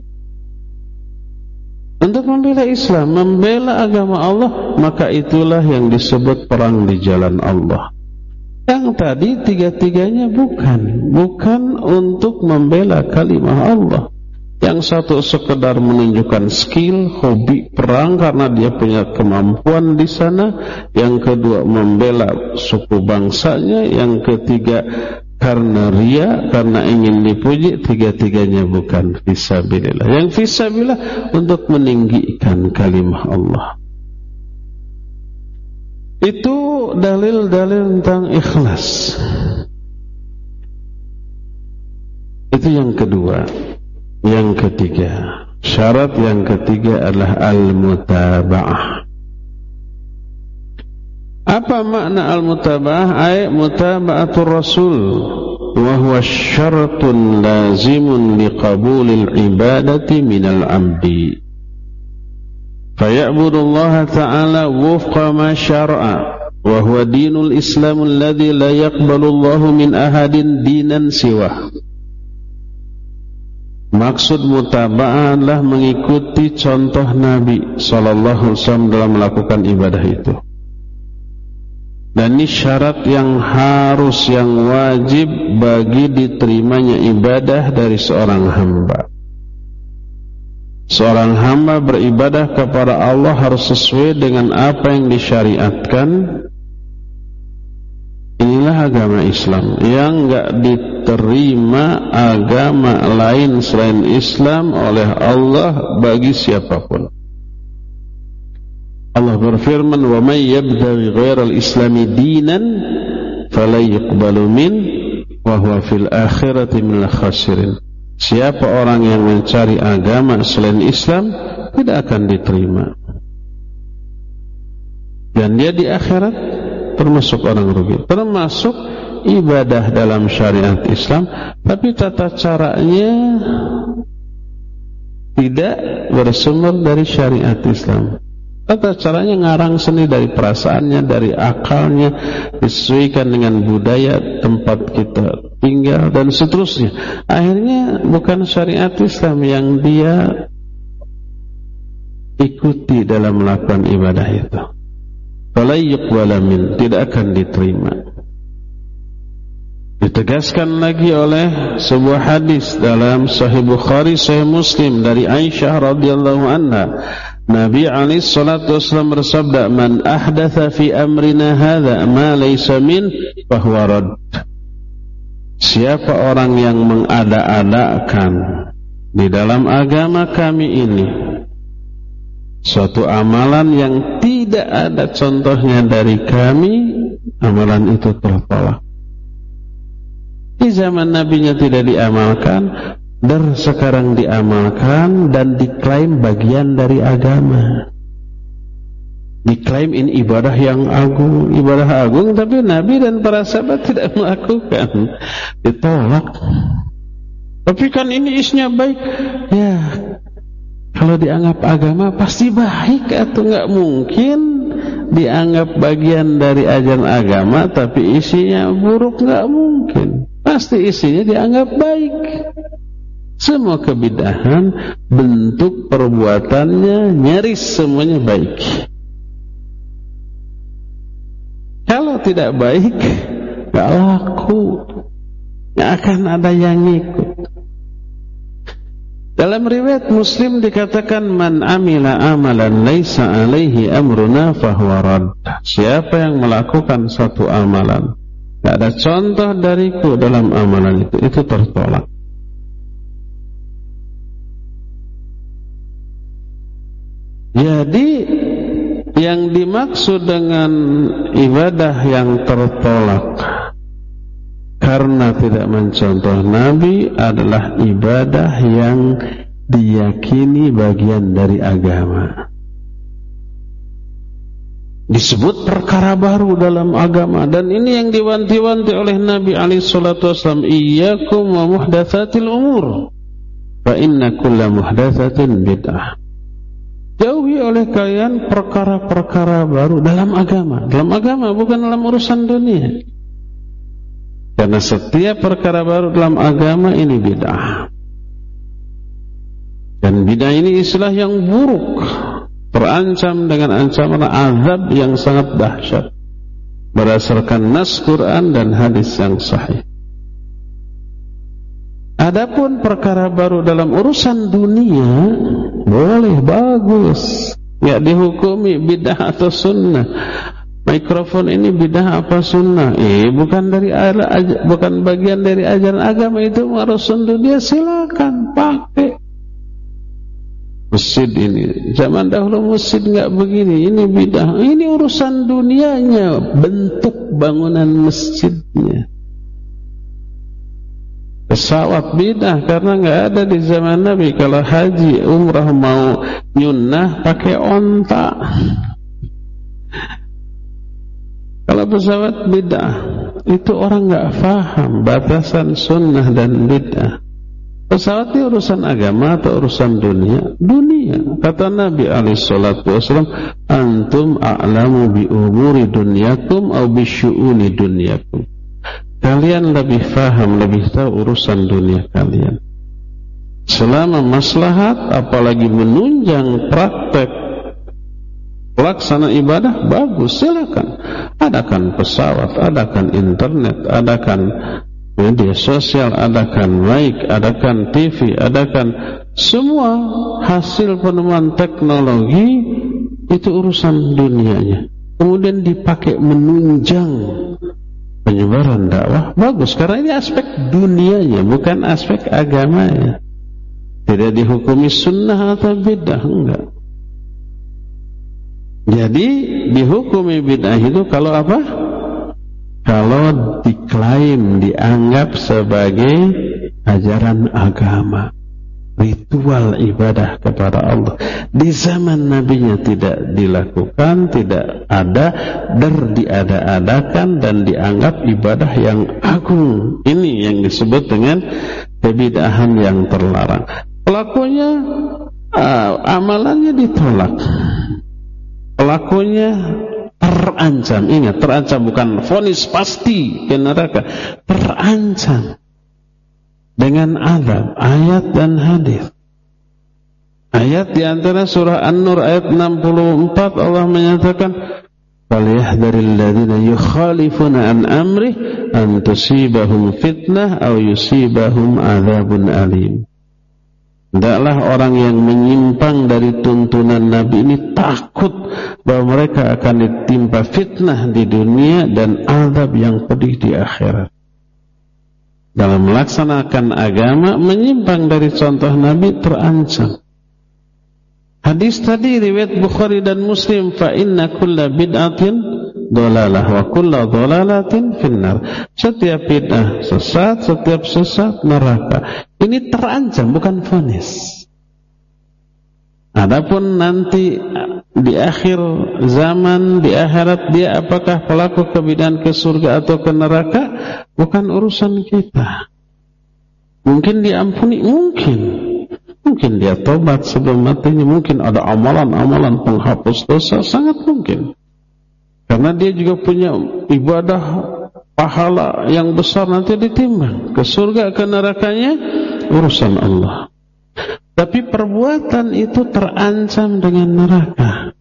untuk membela Islam, membela agama Allah, maka itulah yang disebut perang di jalan Allah. Yang tadi tiga-tiganya bukan untuk membela kalimah Allah. Yang satu sekedar menunjukkan skill, hobi perang karena dia punya kemampuan di sana. Yang kedua membela suku bangsanya. Yang ketiga karena ria, karena ingin dipuji. Tiga-tiganya bukan fisabilillah. Yang fisabilillah untuk meninggikan kalimah Allah. Itu dalil-dalil tentang ikhlas. Itu yang kedua. Yang ketiga, syarat yang ketiga adalah al-mutaba'ah. Apa makna al-mutaba'ah? Ay mutaba'atur rasul, wa huwa syaratun lazimun liqabulil ibadati minal abdi. Faya'budullaha ta'ala wufqa ma syar'a, wa huwa dinul islamul ladzi la yaqbalullahu min ahadin dinan siwah. Maksud mutaba'ah adalah mengikuti contoh Nabi sallallahu alaihi wasallam dalam melakukan ibadah itu. Dan ini syarat yang harus, yang wajib bagi diterimanya ibadah dari seorang hamba. Seorang hamba beribadah kepada Allah harus sesuai dengan apa yang disyariatkan. Inilah agama Islam. Yang enggak diterima agama lain selain Islam oleh Allah bagi siapapun. Allah berfirman, "Wa may yabtaghi ghairal islami dinan fala yuqbalu min wa huwa fil akhirati minal khasirin." Siapa orang yang mencari agama selain Islam tidak akan diterima. Dan dia di akhirat termasuk orang rugi. Termasuk ibadah dalam syariat Islam, tapi tata caranya tidak bersumber dari syariat Islam. Tata caranya ngarang seni dari perasaannya, dari akalnya, disesuaikan dengan budaya tempat kita tinggal dan seterusnya. Akhirnya bukan syariat Islam yang dia ikuti dalam melakukan ibadah itu. Fala yuqbala min, tidak akan diterima. Ditegaskan lagi oleh sebuah hadis dalam Sahih Bukhari, Sahih Muslim dari Aisyah radhiyallahu anha. Nabi alaihi salatu wasallam bersabda, "Man ahdatha fi amrina hadza ma laysa min fahuwa radd." Siapa orang yang mengada-adakan di dalam agama kami ini suatu amalan yang tidak ada contohnya dari kami, amalan itu tertolak. Di zaman nabinya tidak diamalkan, dan sekarang diamalkan dan diklaim bagian dari agama. Diklaim ini ibadah yang agung, ibadah agung, tapi Nabi dan para sahabat tidak melakukan. Ditolak. Tapi kan ini isinya baik. Ya, kalau dianggap agama pasti baik, atau nggak mungkin dianggap bagian dari ajaran agama tapi isinya buruk, nggak mungkin. Pasti isinya dianggap baik. Semua kebidahan, bentuk perbuatannya nyaris semuanya baik. Kalau tidak baik, gak laku, gak akan ada yang ngikut. Dalam riwayat Muslim dikatakan, "Man amila amalan laisa alaihi amruna fahuwa radd." Siapa yang melakukan satu amalan, gak ada contoh dariku dalam amalan itu tertolak. Jadi yang dimaksud dengan ibadah yang tertolak karena tidak mencontoh Nabi adalah ibadah yang diyakini bagian dari agama. disebut perkara baru dalam agama, dan ini yang diwanti-wanti oleh Nabi alaihi salatu wasallam, iyyakum wa muhdatsatil umur fa inna kulla muhdatsatin bid'ah. Jauhi oleh kalian perkara-perkara baru dalam agama. Dalam agama, bukan dalam urusan dunia. Karena setiap perkara baru dalam agama ini bid'ah. Dan bid'ah ini istilah yang buruk, terancam dengan ancaman azab yang sangat dahsyat berdasarkan nas Quran dan hadis yang sahih. Adapun perkara baru dalam urusan dunia boleh, bagus, nggak dihukumi bid'ah atau sunnah. Mikrofon ini bid'ah apa sunnah? Bukan bagian dari ajaran agama, itu urusan dunia, silakan pakai. Masjid ini zaman dahulu masjid nggak begini, ini bid'ah. Ini urusan dunianya, bentuk bangunan masjidnya. Pesawat bid'ah karena nggak ada di zaman Nabi. Kalau haji umrah mau nyunnah pakai onta. Kalau pesawat bid'ah, itu orang nggak paham batasan sunnah dan bid'ah. Pesawat itu urusan agama atau urusan dunia? Dunia. Kata Nabi alaihi salatu wasallam, antum a'lamu bi umuri dunyakum aw bi syu'uni dunyakum. Kalian lebih faham, lebih tahu urusan dunia kalian. Selama maslahat, apalagi menunjang praktek pelaksana ibadah, bagus, silakan. Adakan pesawat, adakan internet, adakan media sosial, adakan mic, adakan TV, adakan semua hasil penemuan teknologi, itu urusan dunianya. Kemudian dipakai menunjang penyebaran dakwah, bagus, karena ini aspek dunianya, bukan aspek agamanya. Tidak dihukumi sunnah atau bid'ah, enggak. Jadi dihukumi bid'ah itu kalau apa? Kalau diklaim, dianggap sebagai ajaran agama, ritual ibadah kepada Allah. Di zaman Nabinya tidak dilakukan, tidak ada, diada-adakan dan dianggap ibadah yang agung. Ini yang disebut dengan kebid'ahan yang terlarang. Pelakunya amalannya ditolak, pelakunya terancam. Ingat, terancam, bukan vonis pasti ke neraka, terancam dengan azab. Ayat dan hadis. Ayat di antara surah An-Nur ayat 64, Allah menyatakan, "Falyahdharil ladzina yukhalifuna an amrih an tusibahum fitnah aw yusibahum adzabun alim." Hendaklah orang yang menyimpang dari tuntunan Nabi ini takut bahwa mereka akan ditimpa fitnah di dunia dan azab yang pedih di akhirat. Dalam melaksanakan agama, menyimpang dari contoh Nabi terancam. Hadis tadi riwayat Bukhari dan Muslim, fa inna kulla bid'atin dhalalah wa kulla dhalalatin finnar. Setiap bid'ah sesat, setiap sesat neraka. Ini terancam, bukan vonis. Adapun nanti di akhir zaman, di akhirat, dia apakah pelaku kebid'ahan ke surga atau ke neraka, bukan urusan kita. Mungkin diampuni, mungkin dia tobat sebelum matinya, mungkin ada amalan-amalan penghapus dosa, sangat mungkin. Karena dia juga punya ibadah pahala yang besar, nanti ditimbang ke surga ke nerakanya, urusan Allah. Tapi perbuatan itu terancam dengan neraka.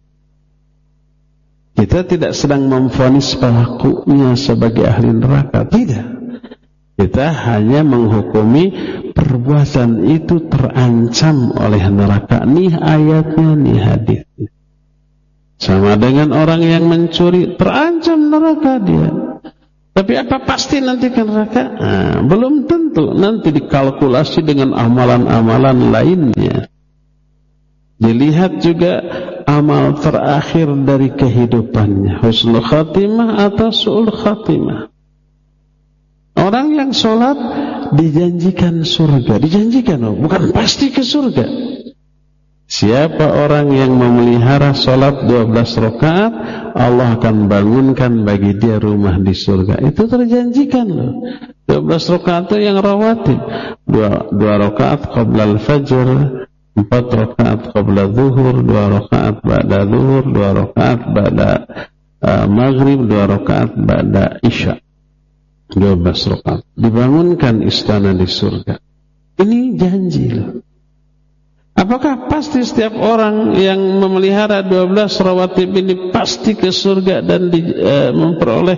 Kita tidak sedang memvonis pelakunya sebagai ahli neraka, tidak. Kita hanya menghukumi perbuatan itu terancam oleh neraka. Nih ayatnya, nih hadisnya. Sama dengan orang yang mencuri, terancam neraka dia. Tapi apa pasti nanti ke neraka? Belum tentu. Nanti dikalkulasi dengan amalan-amalan lainnya. Dilihat juga amal terakhir dari kehidupannya, husnul khatimah atau su'ul khatimah. Orang yang sholat dijanjikan surga, dijanjikan, bukan pasti ke surga. Siapa orang yang memelihara sholat 12 rakaat, Allah akan bangunkan bagi dia rumah di surga. Itu terjanjikan loh. 12 rakaat itu yang rawatib. 2 rakaat qabla al-fajr, 4 rakaat qabla zuhur, 2 rakaat ba'da zuhur, 2 rakaat ba'da maghrib, 2 rakaat ba'da isya. 12 rakaat. Dibangunkan istana di surga. Ini janji loh. Apakah pasti setiap orang yang memelihara 12 rawatib ini pasti ke surga dan memperoleh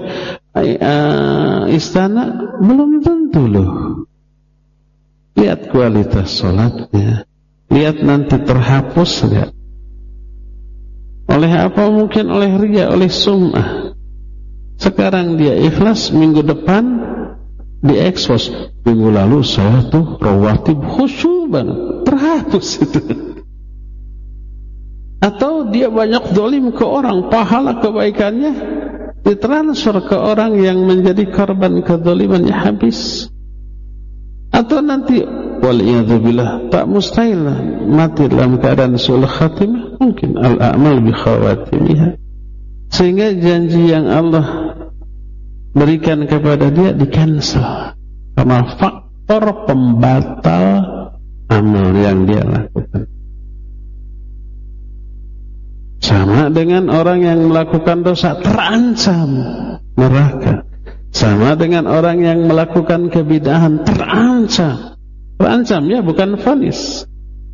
istana? Belum tentu loh. Lihat kualitas sholatnya. Lihat nanti terhapus enggak. Oleh apa? Mungkin oleh riya, oleh sum'ah. Sekarang dia ikhlas, minggu depan diekspos. Minggu lalu saya tuh rawatib khusyuk banget. Terhapus itu. Atau dia banyak zalim ke orang, pahala kebaikannya ditransfer ke orang yang menjadi korban kezalimannya habis. Atau nanti waliyadzubillah, tak mustahil mati dalam keadaan su'ul khatimah. Mungkin al-a'mal bi khawatimiha. Sehingga janji yang Allah berikan kepada dia di-cancel karena faktor pembatal amal yang dia lakukan. Sama dengan orang yang melakukan dosa terancam neraka. Sama dengan orang yang melakukan kebid'ahan terancam. Terancam ya, bukan vonis.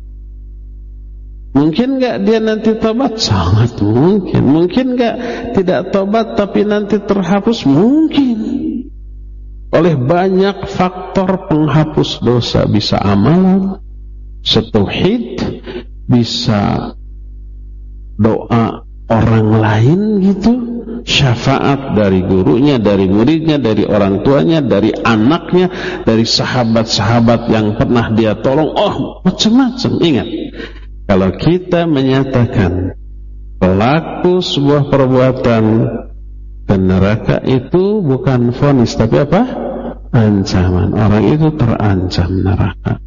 Mungkin enggak dia nanti tobat? Sangat mungkin. Mungkin enggak tidak tobat tapi nanti terhapus? Mungkin. Oleh banyak faktor penghapus dosa. Bisa amalan, setauhid, bisa doa orang lain gitu, syafaat dari gurunya, dari muridnya, dari orang tuanya, dari anaknya, dari sahabat-sahabat yang pernah dia tolong. Oh, macam-macam. Ingat, kalau kita menyatakan pelaku sebuah perbuatan ke neraka itu bukan vonis, tapi apa? Ancaman. Orang itu terancam neraka.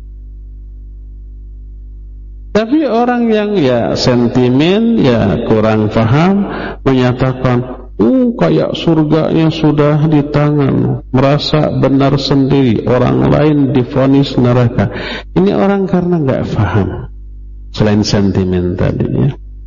Tapi orang yang ya sentimen, ya kurang paham, menyatakan kayak surganya sudah di tangan, merasa benar sendiri, orang lain divonis neraka. Ini orang karena nggak paham. Selain sentimen tadi ya.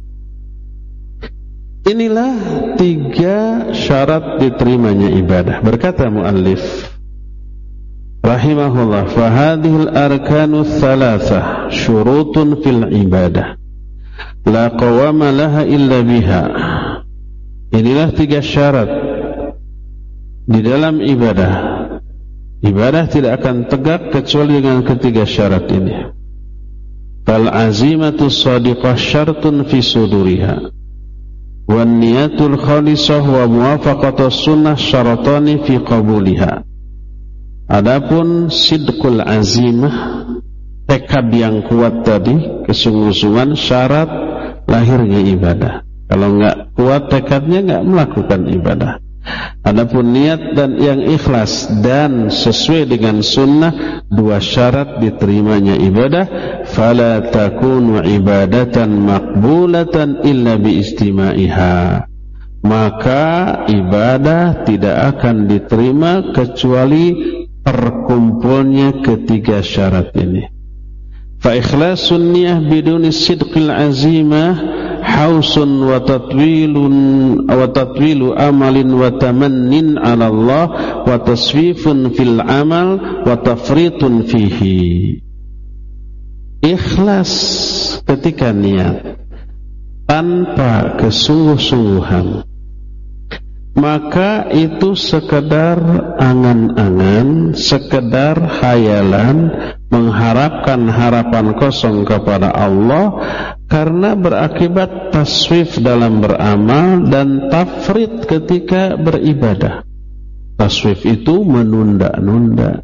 Inilah 3 syarat diterimanya ibadah. Berkata muallif rahimahullah, fahadhil arkanu thalathah syurutun fil ibadah la qawama laha illa biha. Inilah 3 syarat di dalam ibadah. Ibadah tidak akan tegak kecuali dengan ketiga syarat ini. Fal azimatu shadiqah syartun fi suduriha, wan niyatul khalisah wa muwafaqatus sunnah syaratani fi qabuliha. Adapun sidqul azimah, tekad yang kuat tadi, kesungguh-sungguhan, syarat lahirnya ibadah. Kalau enggak kuat tekadnya, enggak melakukan ibadah. Adapun niat dan yang ikhlas dan sesuai dengan sunnah, 2 syarat diterimanya ibadah. Fala takunu ibadatan maqbulatan illa biistima'iha. Maka ibadah tidak akan diterima kecuali terkumpulnya ketiga syarat ini. Fa ikhlasun niyah biduni sidqil azimah hausun wa tatwilu amalin wa tamannin 'ala Allah wa taswifun fil amal wa tafritun fihi. Ikhlas ketika niat tanpa kesungguh-sungguhan, maka itu sekedar angan-angan, sekedar khayalan, mengharapkan harapan kosong kepada Allah, karena berakibat taswif dalam beramal dan tafrid ketika beribadah. Taswif itu menunda-nunda.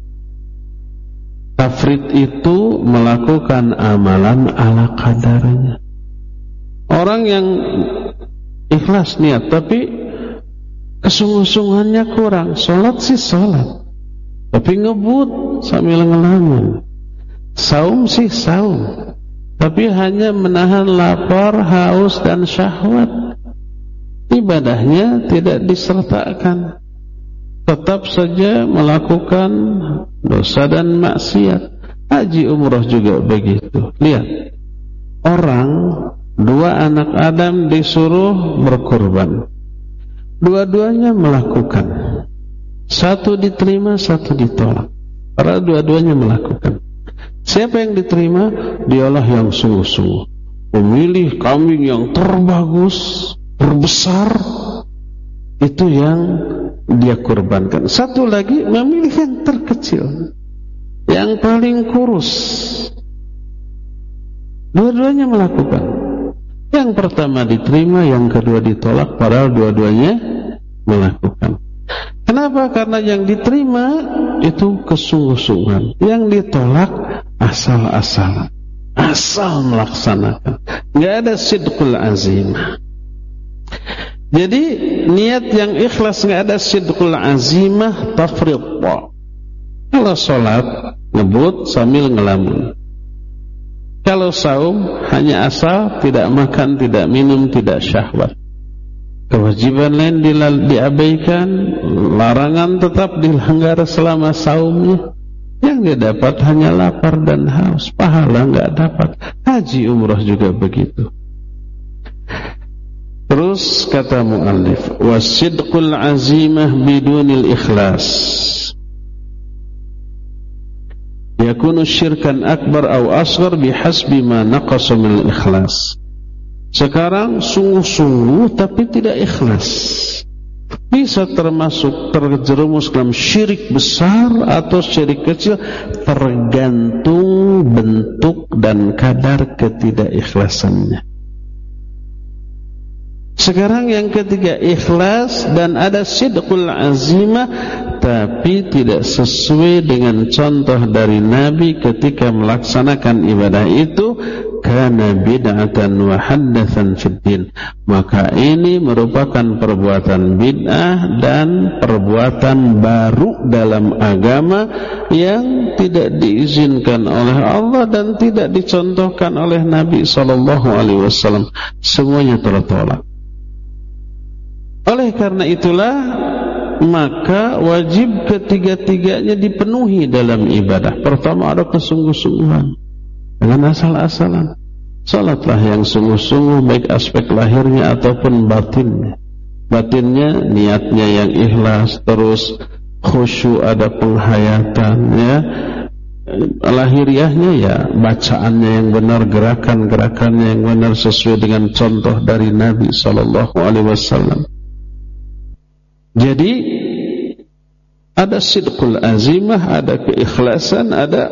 Tafrid itu melakukan amalan ala kadarnya. Orang yang ikhlas niat tapi kesungguh-sungguhannya kurang. Sholat sih sholat, tapi ngebut sambil ngelamun. Saum sih saum, tapi hanya menahan lapar, haus dan syahwat. Ibadahnya tidak disertakan, tetap saja melakukan dosa dan maksiat. Haji umrah juga begitu. Lihat, orang, dua anak Adam disuruh berkorban, dua-duanya melakukan. Satu diterima, satu ditolak. Karena dua-duanya melakukan. Siapa yang diterima? Dialah yang sungguh-sungguh memilih kambing yang terbagus, terbesar, itu yang dia korbankan. Satu lagi memilih yang terkecil, yang paling kurus. Dua-duanya melakukan. Yang pertama diterima, yang kedua ditolak, padahal dua-duanya melakukan. Kenapa? Karena yang diterima itu kesungguh-sungguhan, yang ditolak asal-asalan, asal melaksanakan. Nggak ada sidqul azimah. Jadi niat yang ikhlas, nggak ada sidqul azimah, tafriq. Kalau sholat ngebut sambil ngelamun. Kalau saum hanya asal, tidak makan, tidak minum, tidak syahwat. Kewajiban lain diabaikan, larangan tetap dilanggar selama saumnya. Yang dia dapat hanya lapar dan haus, pahala nggak dapat. Haji umrah juga begitu. Terus kata muallif, wasidqul azimah bidunil ikhlas yakunu syirkan akbar aw asghar bihasbi ma naqasa min ikhlas. Sekarang sungguh-sungguh tapi tidak ikhlas, bisa termasuk terjerumus dalam syirik besar atau syirik kecil, tergantung bentuk dan kadar ketidakikhlasannya. Sekarang yang ketiga, ikhlas dan ada sidqul azimah, tapi tidak sesuai dengan contoh dari Nabi ketika melaksanakan ibadah itu, kana bid'atan wa haddatsan fid din. Maka ini merupakan perbuatan bid'ah dan perbuatan baru dalam agama yang tidak diizinkan oleh Allah dan tidak dicontohkan oleh Nabi sallallahu alaihi wasallam. Semuanya tertolak. Oleh karena itulah maka wajib ketiga-tiganya dipenuhi dalam ibadah. Pertama ada kesungguh-sungguhan, dengan asal-asalan. Salatlah yang sungguh-sungguh, baik aspek lahirnya ataupun batinnya. Batinnya niatnya yang ikhlas, terus khusyuk, ada penghayatan, ya. Lahiriahnya ya bacaannya yang benar, gerakan-gerakannya yang benar sesuai dengan contoh dari Nabi sallallahu alaihi wasallam. Jadi ada sidqul azimah, ada keikhlasan, ada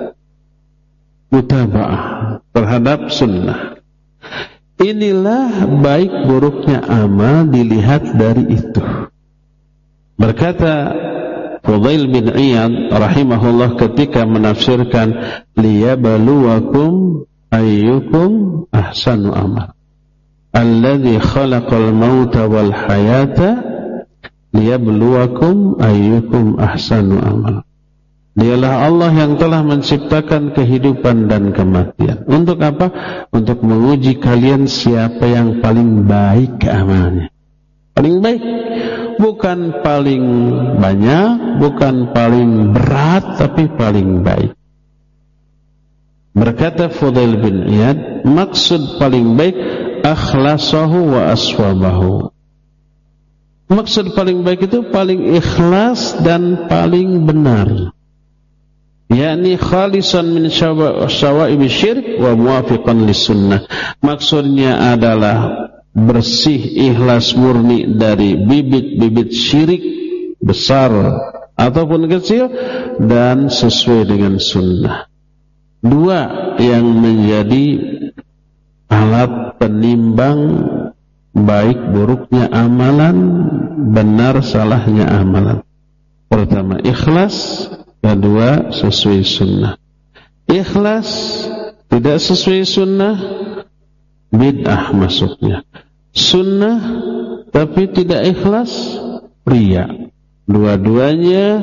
mutaba'ah terhadap sunnah. Inilah baik buruknya amal dilihat dari itu. Berkata Fudail bin Iyad rahimahullah ketika menafsirkan liyabluwakum ayyukum ahsanu amal. Alladzi khalaqal mauta wal hayata liyabluwakum ayyukum ahsanu amal. Dialah Allah yang telah menciptakan kehidupan dan kematian. Untuk apa? Untuk menguji kalian siapa yang paling baik amalnya. Paling baik, bukan paling banyak, bukan paling berat, tapi paling baik. Berkata Fudail bin Iyad, maksud paling baik akhlasahu wa aswabahu. Maksud paling baik itu paling ikhlas dan paling benar, yakni khalisan min syawa'ib syirk wa muwafiqan lis-sunnah. Maksudnya adalah bersih, ikhlas, murni dari bibit-bibit syirik besar ataupun kecil dan sesuai dengan sunnah. Dua yang menjadi alat penimbang baik buruknya amalan, benar salahnya amalan. Pertama ikhlas, kedua sesuai sunnah. Ikhlas tidak sesuai sunnah, bid'ah masuknya. Sunnah tapi tidak ikhlas, riya. Dua-duanya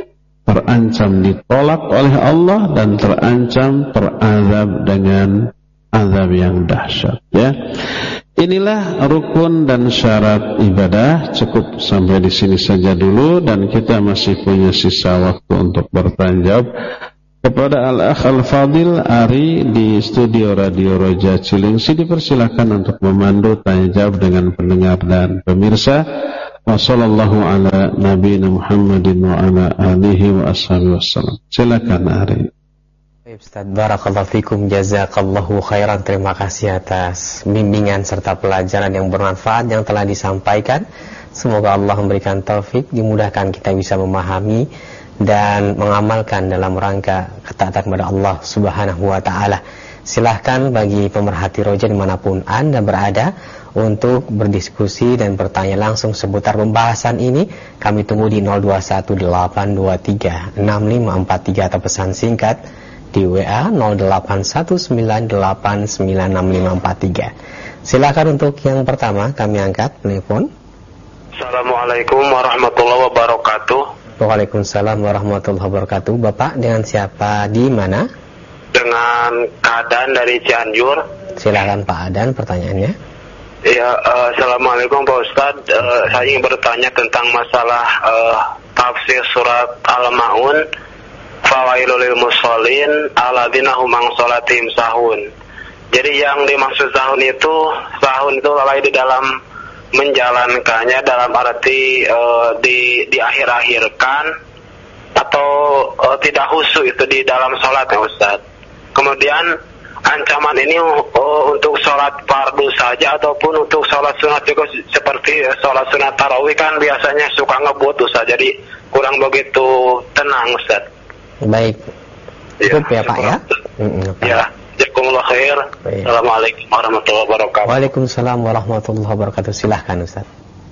terancam ditolak oleh Allah dan terancam terazab dengan azab yang dahsyat. Ya, inilah rukun dan syarat ibadah. Cukup sampai di sini saja dulu, dan kita masih punya sisa waktu untuk bertanya jawab kepada Al-Akh Al-Fadil Ari di studio Radio Roja Cilengsi. Dipersilakan untuk memandu tanya jawab dengan pendengar dan pemirsa. Wassallallahu ala nabiyina Muhammadin wa ala alihi wa ashabihi wassalam. Silakan Ari. Ustaz, barakallahu fikum, jazakallahu khairan. Terima kasih atas bimbingan serta pelajaran yang bermanfaat yang telah disampaikan. Semoga Allah memberikan taufik, dimudahkan kita bisa memahami dan mengamalkan dalam rangka ketaatan kepada Allah Subhanahu wa taala. Silahkan bagi pemerhati Roja dimanapun Anda berada untuk berdiskusi dan bertanya langsung seputar pembahasan ini. Kami tunggu di 0218236543 atau pesan singkat di WA 0819896543. Silahkan untuk yang pertama kami angkat telepon. Assalamualaikum warahmatullahi wabarakatuh. Waalaikumsalam warahmatullahi wabarakatuh. Bapak dengan siapa, di mana? Dengan Adan dari Cianjur. Silakan Pak Adan, pertanyaannya. Ya, assalamualaikum Pak Ustadz. Saya ingin bertanya tentang masalah tafsir surat Al-Ma'un. Fawailul lil musallin alladzina hum an sholatihim sahun. Jadi yang dimaksud sahun itu lalai di dalam menjalankannya, dalam arti di akhir-akhirkan atau tidak khusyuk itu di dalam sholat ya Ustaz. Kemudian ancaman ini untuk sholat fardu saja ataupun untuk sholat sunat juga, seperti sholat sunat tarawih kan biasanya suka ngebut Ustaz, jadi kurang begitu tenang Ustaz. Baik, cukup ya Pak ya. Ya. Jazakumullah khair. Assalamualaikum warahmatullahi wabarakatuh. Waalaikumsalam warahmatullahi wabarakatuh. Silahkan Ustaz.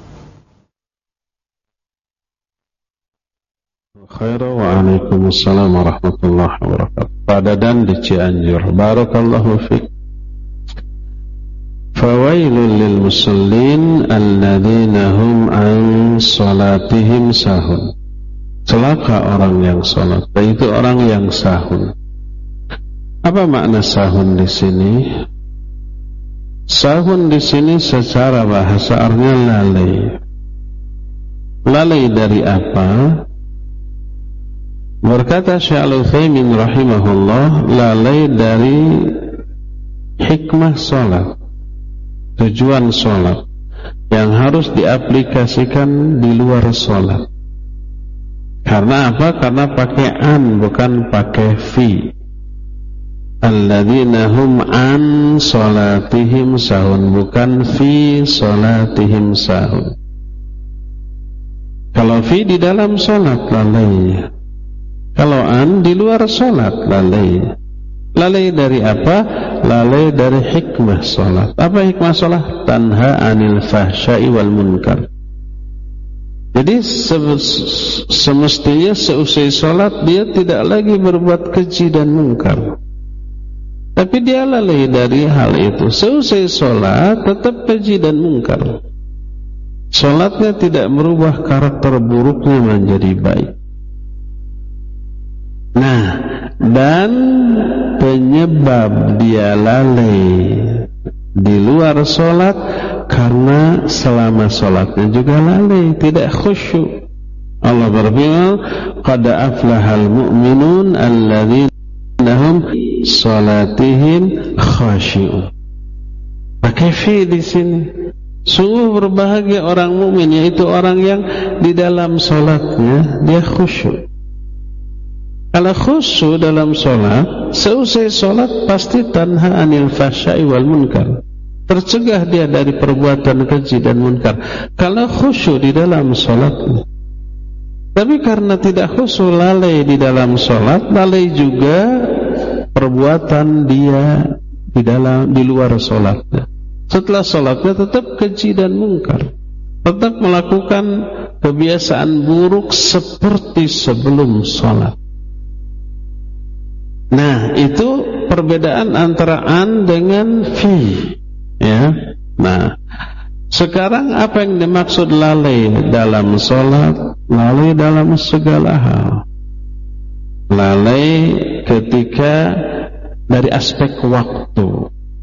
Khair. Waalaikumsalam warahmatullahi wabarakatuh. Pak Dadan di Cianjur. Barakallahu fiik. Fawailul lil musallin alladzina hum an salatihim sahun. Celaka orang yang salat, yaitu orang yang sahun. Apa makna sahun di sini? Sahun di sini secara bahasa artinya lalai. Lalai dari apa? Berkata Syekh Al-Utsaimin rahimahullah, lalai dari hikmah salat, tujuan salat yang harus diaplikasikan di luar salat. Karena apa? Karena pakai an, bukan pakai fi. Alladzina hum an salatihim sahun, bukan fi salatihim sahun. Kalau fi di dalam salat lalai, kalau an di luar salat lalai. Lalai dari apa? Lalai dari hikmah salat. Apa hikmah salat? Tanha anil fahsya'i wal munkar. Jadi semestinya seusai salat dia tidak lagi berbuat keji dan mungkar, tapi dia lalai dari hal itu. Seusai sholat tetap keji dan mungkar. Sholatnya tidak merubah karakter buruknya menjadi baik. Nah, dan penyebab dia lalai di luar sholat karena selama sholatnya juga lalai, tidak khusyuk. Allah berfirman, qad aflahal mu'minun alladzina hum salatihim khashi'un. Pakai fi di sini. Sungguh berbahagia orang mukmin, yaitu orang yang di dalam salatnya dia khusyuk. Kalau khusyuk dalam salat, seusai salat pasti tanha anil fahsya'i wal munkar. Tercegah dia dari perbuatan keji dan munkar. Kalau khusyuk di dalam salatnya. Tapi karena tidak khusyuk, lalai di dalam salat, lalai juga perbuatan dia di luar salatnya. Setelah salatnya tetap keji dan mungkar, tetap melakukan kebiasaan buruk seperti sebelum salat. Nah, itu perbedaan antara an dengan fi, ya. Nah, sekarang apa yang dimaksud lalai dalam salat? Lalai dalam segala hal. Lalai ketika dari aspek waktu.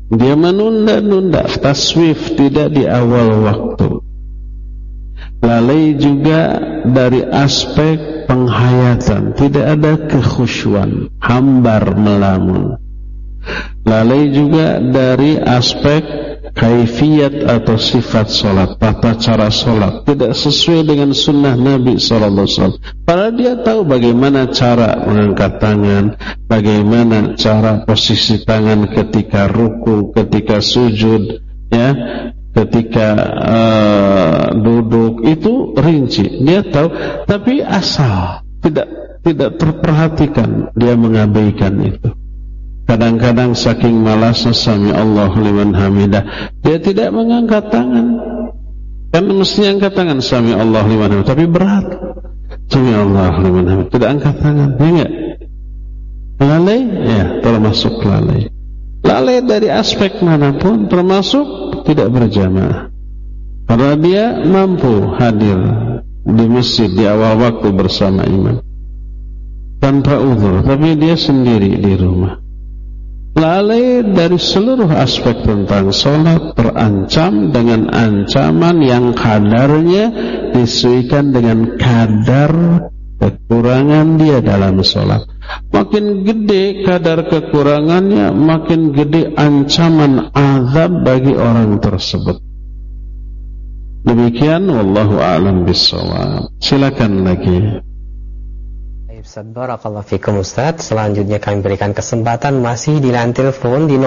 Dia menunda-nunda, taswif, tidak di awal waktu. Lalai juga dari aspek penghayatan, tidak ada kekhusyuan, hambar melamun. Lalai juga dari aspek kaifiyat atau sifat solat, tata cara solat, tidak sesuai dengan sunnah Nabi SAW. Padahal dia tahu bagaimana cara mengangkat tangan, bagaimana cara posisi tangan ketika ruku, ketika sujud, ya, ketika duduk, itu rinci. Dia tahu, tapi asal tidak terperhatikan, dia mengabaikan itu. Kadang-kadang saking malasnya sami Allahu liman hamidah, dia tidak mengangkat tangan. Kan mestinya angkat tangan sami Allahu liman hamidah, tapi berat. Sami Allahu liman hamidah, tidak angkat tangan. Enggak. Lalai, ya, termasuk lalai. Lalai dari aspek manapun, termasuk tidak berjamaah. Karena dia mampu hadir di masjid di awal waktu bersama imam tanpa uzur, tapi dia sendiri di rumah. Lalai dari seluruh aspek tentang sholat, terancam dengan ancaman yang kadarnya disesuaikan dengan kadar kekurangan dia dalam sholat. Makin gede kadar kekurangannya, makin gede ancaman azab bagi orang tersebut. Demikian, wallahu a'lam bishawab. Silakan lagi. Barakallahu fikum Ustaz. Selanjutnya kami berikan kesempatan masih di line telepon di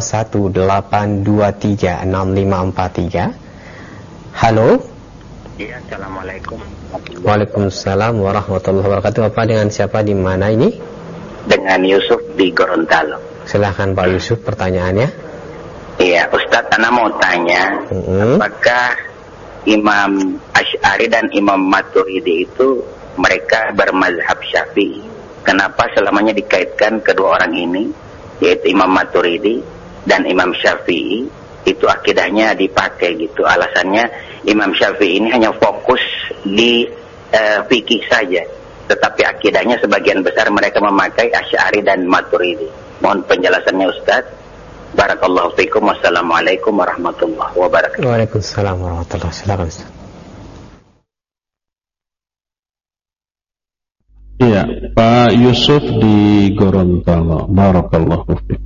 0218236543. Halo. Iya, assalamualaikum. Waalaikumsalam warahmatullahi wabarakatuh. Bapak dengan siapa, di mana ini? Dengan Yusuf di Gorontalo. Silahkan Pak Yusuf, pertanyaannya. Iya, Ustaz, Ana mau tanya, apakah Imam Asy'ari dan Imam Maturidi itu mereka bermazhab Syafi'i? Kenapa selamanya dikaitkan kedua orang ini, yaitu Imam Maturidi dan Imam Syafi'i, itu akidahnya dipakai gitu? Alasannya Imam Syafi'i ini hanya fokus di fikih saja, tetapi akidahnya sebagian besar mereka memakai Asy'ari dan Maturidi. Mohon penjelasannya Ustaz. Barakallahu fikum. Wassalamualaikum warahmatullahi wabarakatuh. Waalaikumsalam warahmatullahi wabarakatuh. Silakan Ustaz. Iya, Pak Yusuf di Gorontalo. Barakallahu fiik.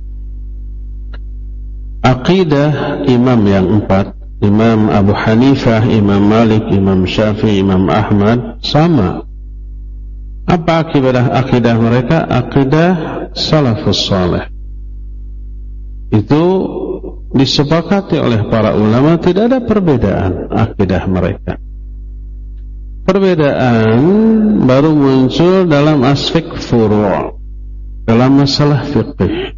Aqidah imam yang empat, Imam Abu Hanifah, Imam Malik, Imam Syafi'i, Imam Ahmad, sama. Apa akidah mereka? Akidah salafus saleh. Itu disepakati oleh para ulama, tidak ada perbedaan akidah mereka. Perbedaan baru muncul dalam aspek furu', dalam masalah fiqih.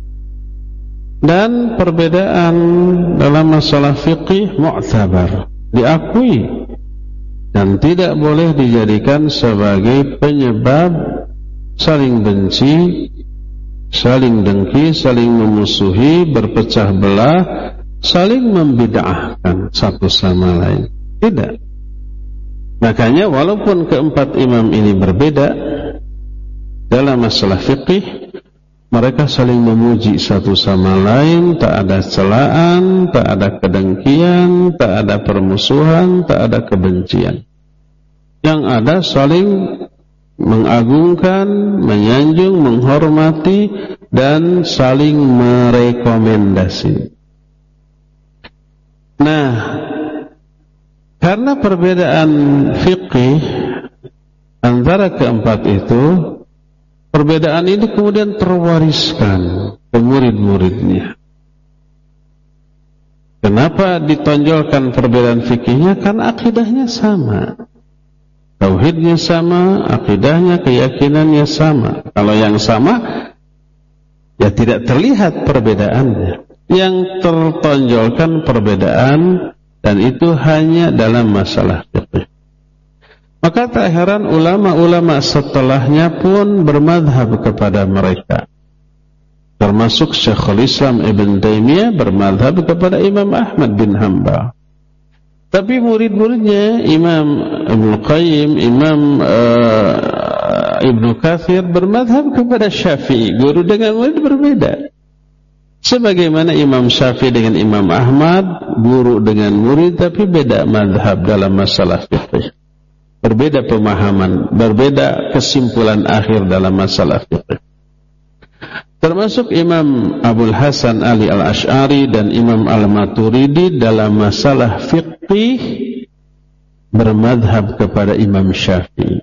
Dan perbedaan dalam masalah fiqih mu'tabar, diakui dan tidak boleh dijadikan sebagai penyebab saling benci, saling dengki, saling memusuhi, berpecah belah, saling membid'ahkan satu sama lain. Tidak. Makanya walaupun keempat imam ini berbeda dalam masalah fiqih, mereka saling memuji satu sama lain, tak ada celaan, tak ada kedengkian, tak ada permusuhan, tak ada kebencian. Yang ada saling mengagungkan, menyanjung, menghormati, dan saling merekomendasi. Nah, karena perbedaan fikih antara keempat itu, perbedaan ini kemudian terwariskan ke murid-muridnya. Kenapa ditonjolkan perbedaan fikihnya? Karena akidahnya sama, tauhidnya sama, akidahnya, keyakinannya sama. Kalau yang sama, ya tidak terlihat perbedaannya. Yang tertonjolkan perbedaan, dan itu hanya dalam masalah fiqh. Maka tak heran ulama-ulama setelahnya pun bermadhab kepada mereka. Termasuk Syekhul Islam Ibn Taimiyah bermadhab kepada Imam Ahmad bin Hanbal. Tapi murid-muridnya Imam Ibnu Qayyim, Imam Ibnu Katsir bermadhab kepada Syafi'i. Guru dengan murid berbeda. Sebagaimana Imam Syafi'i dengan Imam Ahmad, guru dengan murid, tapi beda mazhab dalam masalah fiqh. Berbeda pemahaman, berbeda kesimpulan akhir dalam masalah fiqh. Termasuk Imam Abul Hasan Ali Al-Asy'ari dan Imam Al-Maturidi dalam masalah fiqh bermadhab kepada Imam Syafi'i.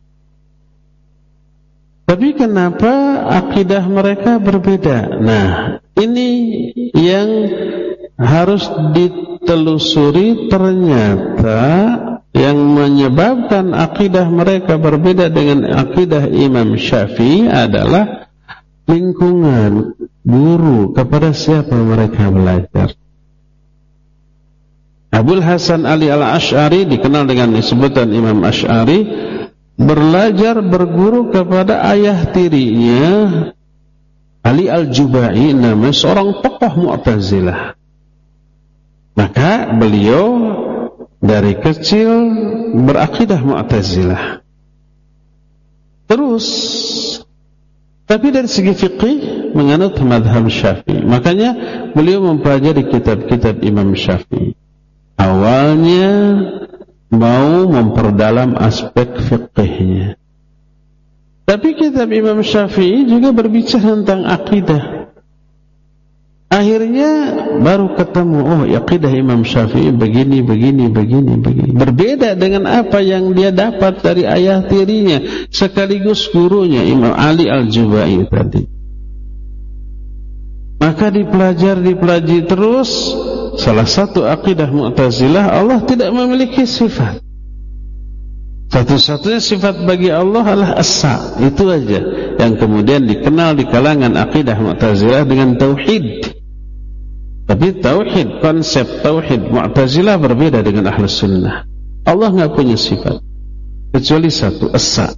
Tapi kenapa akidah mereka berbeda? Nah, ini yang harus ditelusuri. Ternyata yang menyebabkan akidah mereka berbeda dengan akidah Imam Syafi'i adalah lingkungan guru, kepada siapa mereka belajar. Abul Hasan Ali Al-Asy'ari dikenal dengan sebutan Imam Asy'ari, belajar berguru kepada ayah tirinya Ali Al-Jubai, namanya seorang tokoh Mu'tazilah. Maka beliau dari kecil berakidah Mu'tazilah. Terus tapi dari segi fikih menganut mazhab Syafi'i. Makanya beliau mempelajari kitab-kitab Imam Syafi'i. Awalnya mau memperdalam aspek fikihnya. Tapi kitab Imam Syafi'i juga berbicara tentang akidah. Akhirnya baru ketemu, oh akidah Imam Syafi'i begini. Berbeda dengan apa yang dia dapat dari ayah tirinya sekaligus gurunya Imam Ali Al-Jubai tadi. Maka dipelajari terus. Salah satu akidah Mu'tazilah, Allah tidak memiliki sifat. Satu-satunya sifat bagi Allah adalah As-Sa. Itu aja yang kemudian dikenal di kalangan akidah Mu'tazilah dengan tauhid. Tapi tauhid, konsep tauhid Mu'tazilah berbeda dengan Ahlus Sunnah. Allah enggak punya sifat kecuali satu, As-Sa.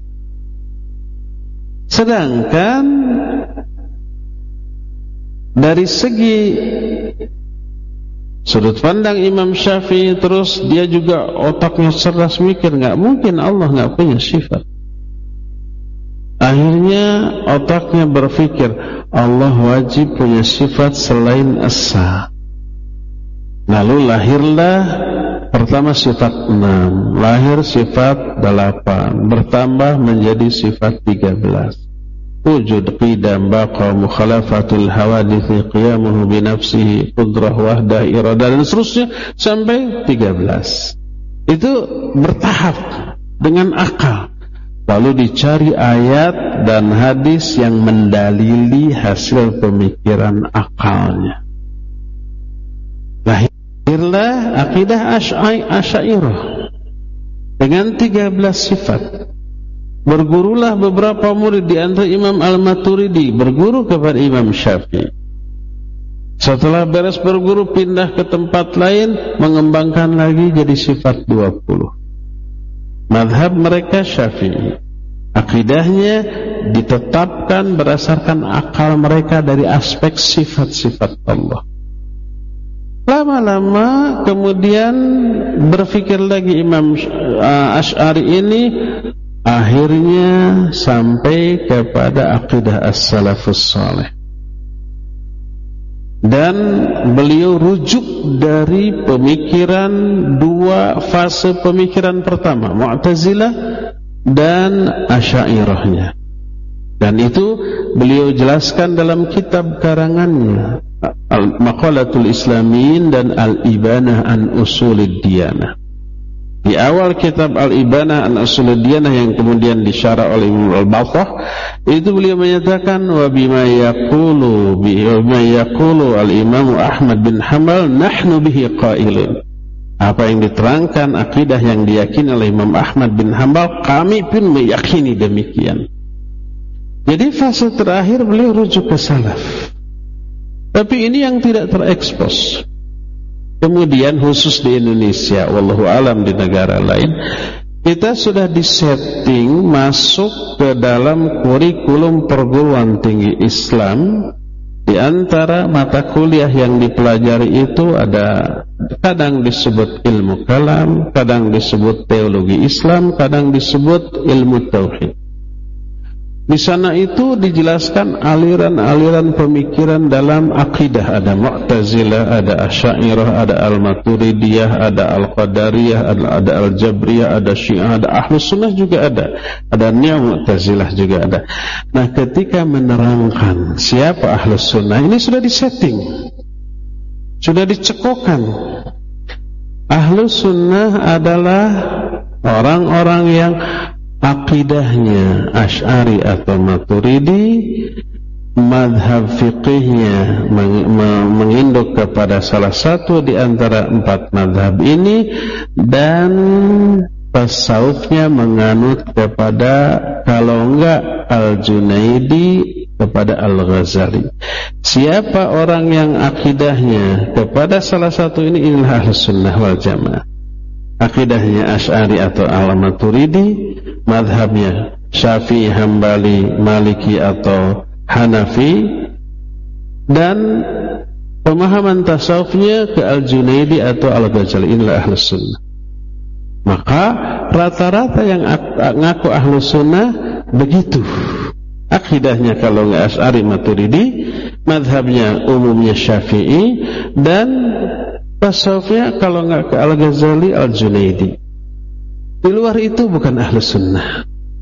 Sedangkan dari segi sudut pandang Imam Syafi'i, terus dia juga otaknya cerdas mikir, enggak mungkin Allah enggak punya sifat. Akhirnya otaknya berpikir Allah wajib punya sifat selain As-Sa. Lalu lahirlah pertama sifat 6, lahir sifat 8, bertambah menjadi sifat 13. Wujud, qidam, baqa, mukhalafatul hawadithi, qiyamuhu binafsihi, qudrah, wahdah, iradah, dan seterusnya sampai 13. Itu bertahap dengan akal. Lalu dicari ayat dan hadis yang mendalili hasil pemikiran akalnya. Lahirlah akidah Asy'ariyah dengan 13 sifat. Bergurulah beberapa murid di antara Imam Al-Maturidi, berguru kepada Imam Syafi'i. Setelah beres berguru pindah ke tempat lain, mengembangkan lagi jadi sifat 20. Mazhab mereka Syafi'i. Akidahnya ditetapkan berdasarkan akal mereka dari aspek sifat-sifat Allah. Lama-lama kemudian berpikir lagi Imam Asy'ari ini, akhirnya sampai kepada akidah as-salafus salih. Dan beliau rujuk dari pemikiran dua fase pemikiran pertama, Mu'tazilah dan Asy'ariyahnya. Dan itu beliau jelaskan dalam kitab karangannya, Al-Maqalatul Islamin dan Al-Ibanah an Usulid Diyanah. Di awal kitab Al-Ibanah an Usulid Diyanah yang kemudian disyarah oleh Imam Al-Bathah, itu beliau menyatakan wa bima yaqulu al-Imam Ahmad bin Hanbal nahnu bihi qailun. Apa yang diterangkan akidah yang diyakini oleh Imam Ahmad bin Hanbal, kami pun meyakini demikian. Jadi fase terakhir beliau rujuk ke salaf. Tapi ini yang tidak terekspos. Kemudian khusus di Indonesia, wallahu alam di negara lain, kita sudah disetting masuk ke dalam kurikulum perguruan tinggi Islam. Di antara mata kuliah yang dipelajari itu ada kadang disebut ilmu kalam, kadang disebut teologi Islam, kadang disebut ilmu tauhid. Di sana itu dijelaskan aliran-aliran pemikiran dalam akidah. Ada Mu'tazilah, ada Asy'ariyah, ada Al-Maturidiyah, ada Al-Qadariyah, ada Al-Jabriyah, ada Syiah, ada Ahlus Sunnah juga ada. Ada Mu'tazilah juga ada. Nah, ketika menerangkan siapa Ahlus Sunnah, ini sudah disetting, sudah dicekokkan. Ahlus Sunnah adalah orang-orang yang akidahnya Asy'ari atau Maturidi, madhab fiqihnya menginduk kepada salah satu di antara 4 madhab ini, dan tasawufnya menganut kepada, kalau enggak Al-Junaidi, kepada Al-Ghazali. Siapa orang yang akidahnya kepada salah satu ini, inilah Ahlus Sunnah wal Jamaah. Akidahnya Asy'ari atau Al-Maturidi, madhabnya Syafi'i, Hambali, Maliki atau Hanafi, dan pemahaman tasawufnya ke Al-Junaidi atau Al-Ghazali. Inilah Ahlus Sunnah. Maka rata-rata yang ngaku Ahlus Sunnah begitu akidahnya. Kalau nggak Asy'ari, Maturidi, madhabnya umumnya Syafi'i, dan tasawufnya kalau nggak ke Al-Ghazali, Al-Junaidi. Di luar itu bukan Ahlus Sunnah.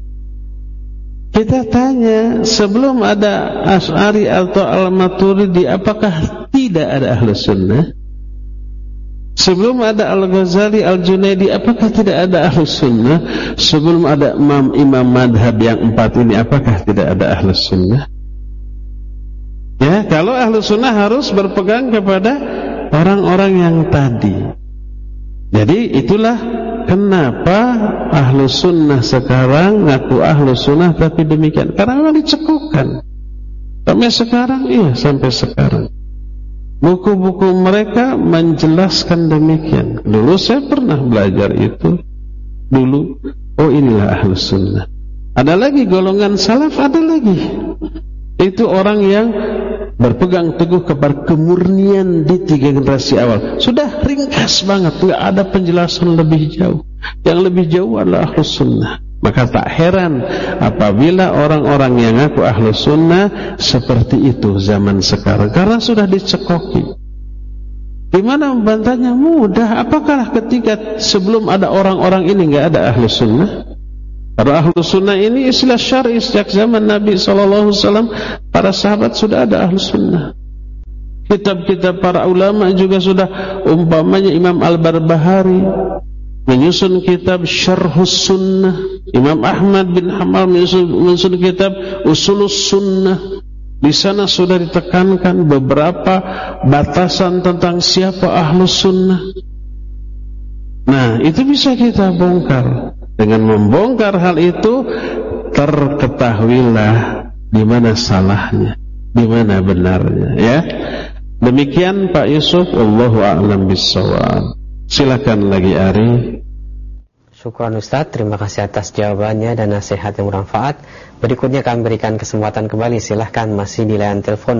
Kita tanya, sebelum ada Asy'ari atau Al-Maturidi, apakah tidak ada Ahlus Sunnah? Sebelum ada Al-Ghazali, Al-Junaidi, apakah tidak ada Ahlus Sunnah? Sebelum ada imam madhab yang 4 ini, apakah tidak ada Ahlus Sunnah? Ya, kalau Ahlus Sunnah harus berpegang kepada orang-orang yang tadi. Jadi itulah kenapa Ahlus Sunnah sekarang ngaku Ahlus Sunnah tapi demikian, karena memang dicekukkan. Sampai sekarang, iya, sampai sekarang buku-buku mereka menjelaskan demikian. Dulu saya pernah belajar itu. Dulu, oh inilah Ahlus Sunnah. Ada lagi golongan salaf, ada lagi. Itu orang yang berpegang teguh kepada kemurnian di 3 generasi awal. Sudah ringkas banget, tidak ada penjelasan lebih jauh. Yang lebih jauh adalah Ahlus Sunnah. Maka tak heran apabila orang-orang yang ngaku Ahlus Sunnah seperti itu zaman sekarang, karena sudah dicekoki. Di mana membantahnya? Mudah. Apakah ketika sebelum ada orang-orang ini nggak ada Ahlus Sunnah? Karena Ahlus Sunnah ini istilah syar'i sejak zaman Nabi SAW. Para sahabat sudah ada Ahlus Sunnah. Kitab-kitab para ulama juga sudah, umpamanya Imam Al-Barbahari menyusun kitab Syarhus Sunnah, Imam Ahmad bin Hanbal menyusun kitab Usulus Sunnah. Di sana sudah ditekankan beberapa batasan tentang siapa Ahlus Sunnah. Nah, itu bisa kita bongkar. Dengan membongkar hal itu, terketahuilah di mana salahnya, di mana benarnya, ya. Demikian Pak Yusuf, Allahu a'lam bissawab. Silakan lagi Ari. Syukran Ustaz, terima kasih atas jawabannya dan nasihat yang bermanfaat. Berikutnya kami berikan kesempatan kembali. Silahkan, masih di line telepon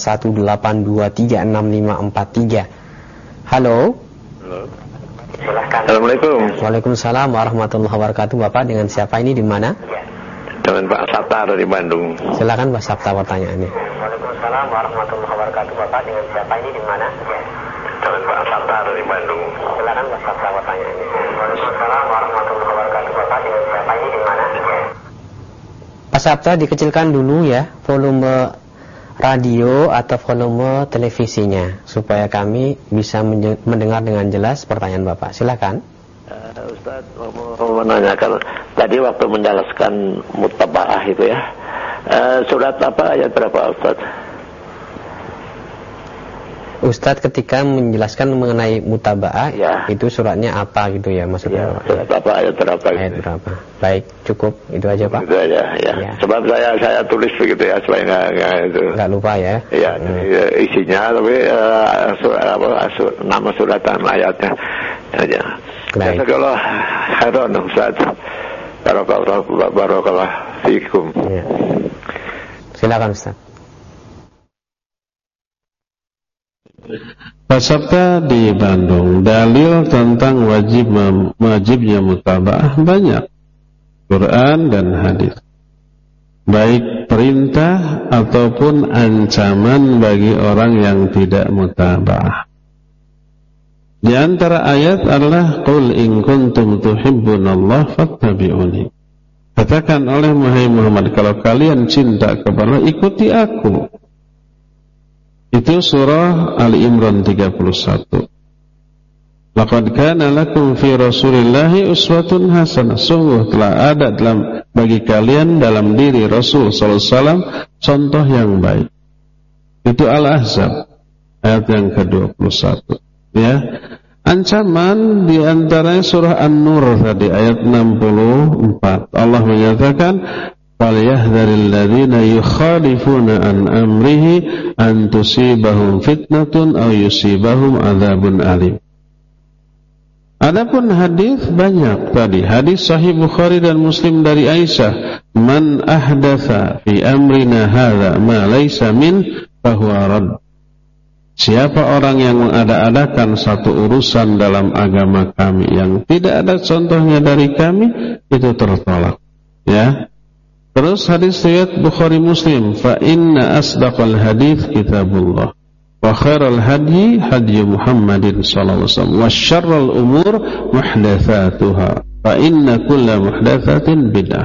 0218236543. Halo. Halo. Silahkan. Assalamualaikum. Waalaikumsalam warahmatullahi wabarakatuh. Bapak dengan siapa ini, di mana? Dengan Pak Sabta dari Bandung. Silakan Pak Sabta pertanyaannya. Waalaikumsalam warahmatullahi wabarakatuh. Bapak dengan siapa ini, di mana? Dengan Pak Sabta dari Bandung. Silakan Pak Sabta pertanyaannya. Waalaikumsalam warahmatullahi wabarakatuh. Bapak dengan siapa ini, di mana? Pak Sabta, dikecilkan dulu ya volume radio atau volume televisinya supaya kami bisa mendengar dengan jelas pertanyaan Bapak. Silakan. Ustaz, mau menanyakan tadi waktu menjelaskan mutaba'ah itu ya, surat apa, ayat berapa Ustaz? Ustadz ketika menjelaskan mengenai mutaba'ah, ya, itu suratnya apa gitu ya maksudnya? Ya, surat apa, ayat berapa? Ayat berapa? Baik, cukup itu aja Pak. Itu aja ya. Ya. Sebab saya tulis begitu ya supaya nggak lupa ya. Iya, isinya tapi nama surat dan ayatnya aja. Baik. Kalau khairan Ustaz, barakallah fikum. Ya. Silakan Ustaz. Pasapta di Bandung, dalil tentang wajibnya mutaba'ah banyak, Quran dan hadis. baik perintah ataupun ancaman bagi orang yang tidak mutaba'ah. Di antara ayat adalah qul in kuntum tuhibbunallah fattabi'uni. Katakan oleh Muhammad, kalau kalian cinta kepada Allah, ikuti aku. Itu surah Ali Imran 31. Laqad kana lakum fi Rasulillahi uswatun hasanah. Sungguh telah ada bagi kalian dalam diri Rasul sallallahu alaihi wasallam contoh yang baik. Itu Al-Ahzab ayat yang ke-21. Ya. Ancaman di antaranya surah An-Nur tadi ayat 64. Allah menyatakan falyahdharil ladzina yukhalifuna an amrihi an tusibahum fitnatun aw yusibahum adzabun alim. Adapun hadis banyak tadi. Hadis Sahih Bukhari dan Muslim dari Aisyah, man ahdatsa fi amrina hadza ma laysa min fahuwa rad. Siapa orang yang mengada-adakan satu urusan dalam agama kami yang tidak ada contohnya dari kami, itu tertolak. Ya. Terus hadis riwayat Bukhari Muslim, fa inna asdaqal hadits kitabullah. Wa khairal hadyi hadyi Muhammadin sallallahu alaihi wasallam wa syarrul umur muhdatsatuha fa inna kulla muhdatsatin bid'ah.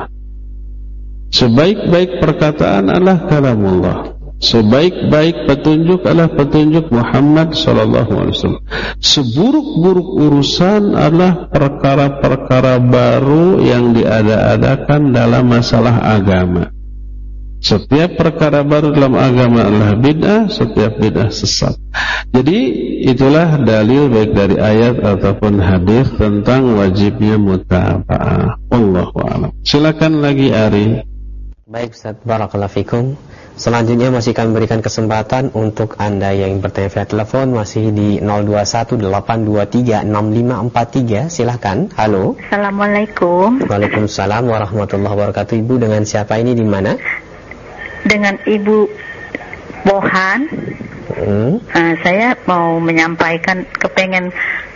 Sebaik-baik perkataan adalah kalamullah. Sebaik-baik petunjuk adalah petunjuk Muhammad sallallahu alaihi wasallam. Seburuk-buruk urusan adalah perkara-perkara baru yang diada-adakan dalam masalah agama. Setiap perkara baru dalam agama adalah bid'ah, setiap bid'ah sesat. Jadi itulah dalil baik dari ayat ataupun hadis tentang wajibnya mutaba'ah. Wallahu a'lam. Silakan lagi Ari. Baik Ustaz, barakallahu fikum. Selanjutnya masih kami berikan kesempatan untuk Anda yang bertanya via telepon masih di 0218236543. Silahkan. Halo. Assalamualaikum. Waalaikumsalam warahmatullahi wabarakatuh. Ibu dengan siapa ini, di mana? Dengan Ibu Bohan. Saya mau menyampaikan kepengen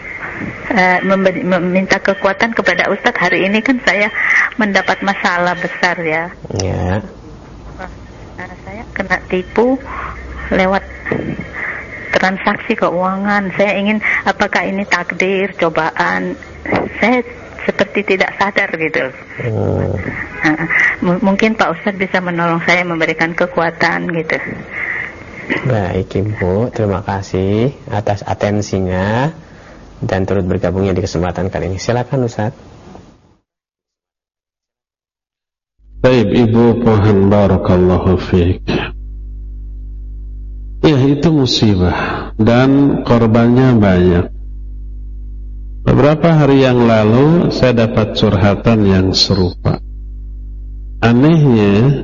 meminta kekuatan kepada Ustadz. Hari ini kan saya mendapat masalah besar ya. Ya. Saya kena tipu lewat transaksi keuangan. Saya ingin, apakah ini takdir, cobaan? Saya seperti tidak sadar gitu. Mungkin Pak Ustadz bisa menolong saya, memberikan kekuatan gitu. Baik Ibu, terima kasih atas atensinya dan turut bergabungnya di kesempatan kali ini. Silakan Ustadz. Baik Ibu Pohan, barakallahu fiik. Ya, itu musibah dan korbannya banyak. Beberapa hari yang lalu saya dapat curhatan yang serupa. Anehnya,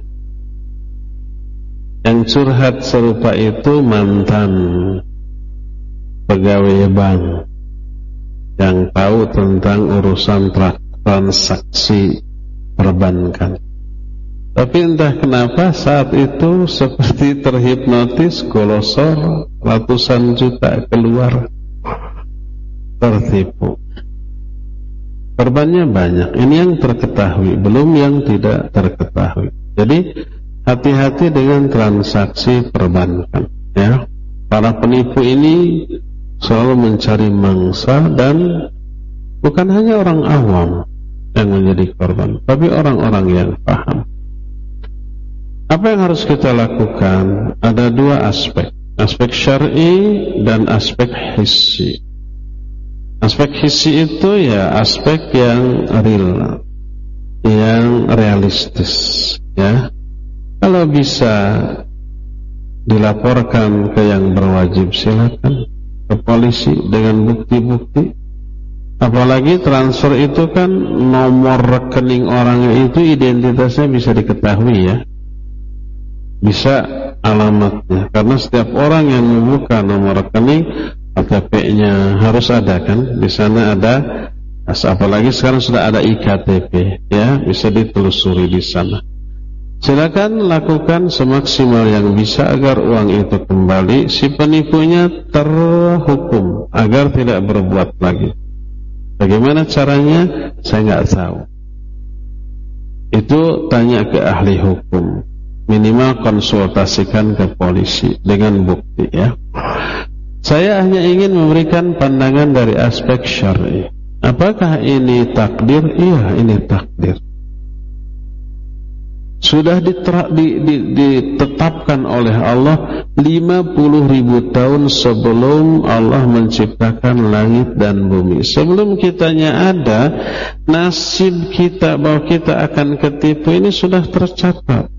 yang curhat serupa itu mantan pegawai bank yang tahu tentang urusan transaksi perbankan. Tapi entah kenapa saat itu seperti terhipnotis, golosor, ratusan juta keluar, tertipu. Korbannya banyak. Ini yang terketahui, belum yang tidak terketahui. Jadi hati-hati dengan transaksi perbankan. Ya, para penipu ini selalu mencari mangsa dan bukan hanya orang awam yang menjadi korban, tapi orang-orang yang paham. Apa yang harus kita lakukan? Ada dua aspek, aspek syar'i dan aspek hissi. Aspek hissi itu ya aspek yang real, yang realistis, ya. Kalau bisa dilaporkan ke yang berwajib, silakan ke polisi dengan bukti-bukti. Apalagi transfer itu kan nomor rekening orangnya itu identitasnya bisa diketahui ya. Bisa alamatnya, karena setiap orang yang membuka nomor rekening KTP-nya harus ada kan, di sana ada. Apalagi sekarang sudah ada iktp ya, bisa ditelusuri di sana. Silakan lakukan semaksimal yang bisa agar uang itu kembali, si penipunya terhukum agar tidak berbuat lagi. Bagaimana caranya saya nggak tahu. itu tanya ke ahli hukum, minimal konsultasikan ke polisi dengan bukti ya. Saya hanya ingin memberikan pandangan dari aspek syar'i. Apakah ini takdir? Iya, ini takdir. Sudah ditetapkan oleh Allah 50.000 tahun sebelum Allah menciptakan langit dan bumi. Sebelum kitanya ada, nasib kita bahwa kita akan ketipu ini sudah tercatat.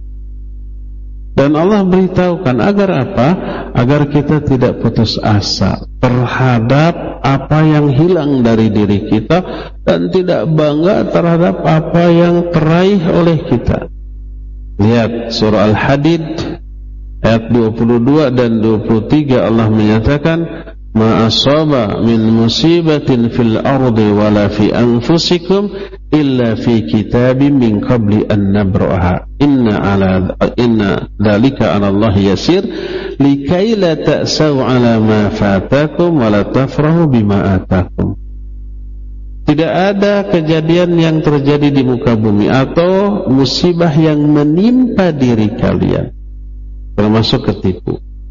Dan Allah beritahukan agar apa? Agar kita tidak putus asa terhadap apa yang hilang dari diri kita dan tidak bangga terhadap apa yang teraih oleh kita. Lihat surah Al-Hadid ayat 22 dan 23, Allah menyatakan, ma asaba min musibatin fil ardi wala fi anfusikum illa fi kitabin min qabli an nabraha inna dzalika 'ala Allah yasir likai la ta'sau 'ala ma fatakum wa la tafrahu bima atakum. Tidak ada kejadian yang terjadi di muka bumi atau musibah yang menimpa diri kalian, termasuk ketipu,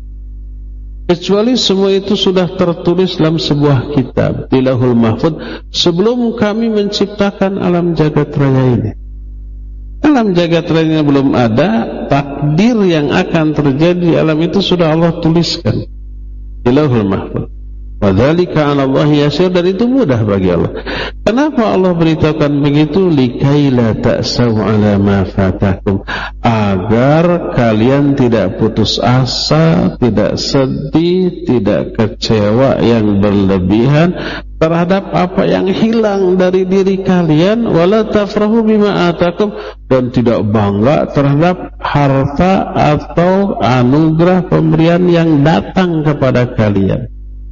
kecuali semua itu sudah tertulis dalam sebuah kitab di Lauhul Mahfuz sebelum kami menciptakan alam jagat raya ini. Alam jagat raya belum ada, takdir yang akan terjadi di alam itu sudah Allah tuliskan di Lauhul Mahfuz. Wadzalika 'ala Allah yasir, dan itu mudah bagi Allah. Kenapa Allah beritahukan begitu? Likai la ta'sau 'ala ma fatakum, agar kalian tidak putus asa, tidak sedih, tidak kecewa yang berlebihan terhadap apa yang hilang dari diri kalian, wala tafrahu bima atakum, dan tidak bangga terhadap harta atau anugerah pemberian yang datang kepada kalian.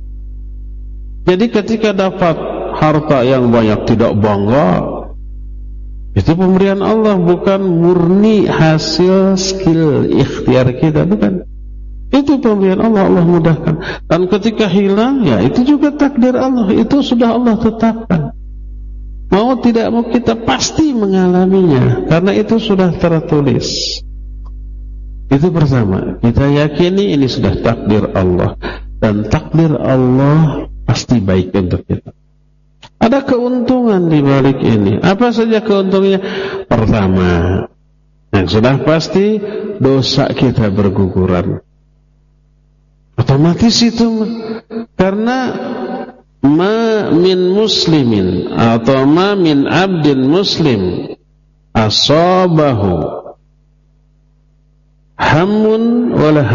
Jadi ketika dapat harta yang banyak tidak bangga, itu pemberian Allah, bukan murni hasil skill ikhtiar kita, bukan. Itu pemberian Allah, Allah mudahkan. Dan ketika hilang, ya itu juga takdir Allah, itu sudah Allah tetapkan. Mau tidak mau kita pasti mengalaminya, karena itu sudah tertulis. Itu pertama, kita yakini ini sudah takdir Allah, dan takdir Allah pasti baik untuk kita. Ada keuntungan di balik ini. Apa saja keuntungannya? Pertama, yang sudah pasti, dosa kita berguguran. Otomatis itu, karena ma min muslimin atau ma min abdin muslim asabahu hammun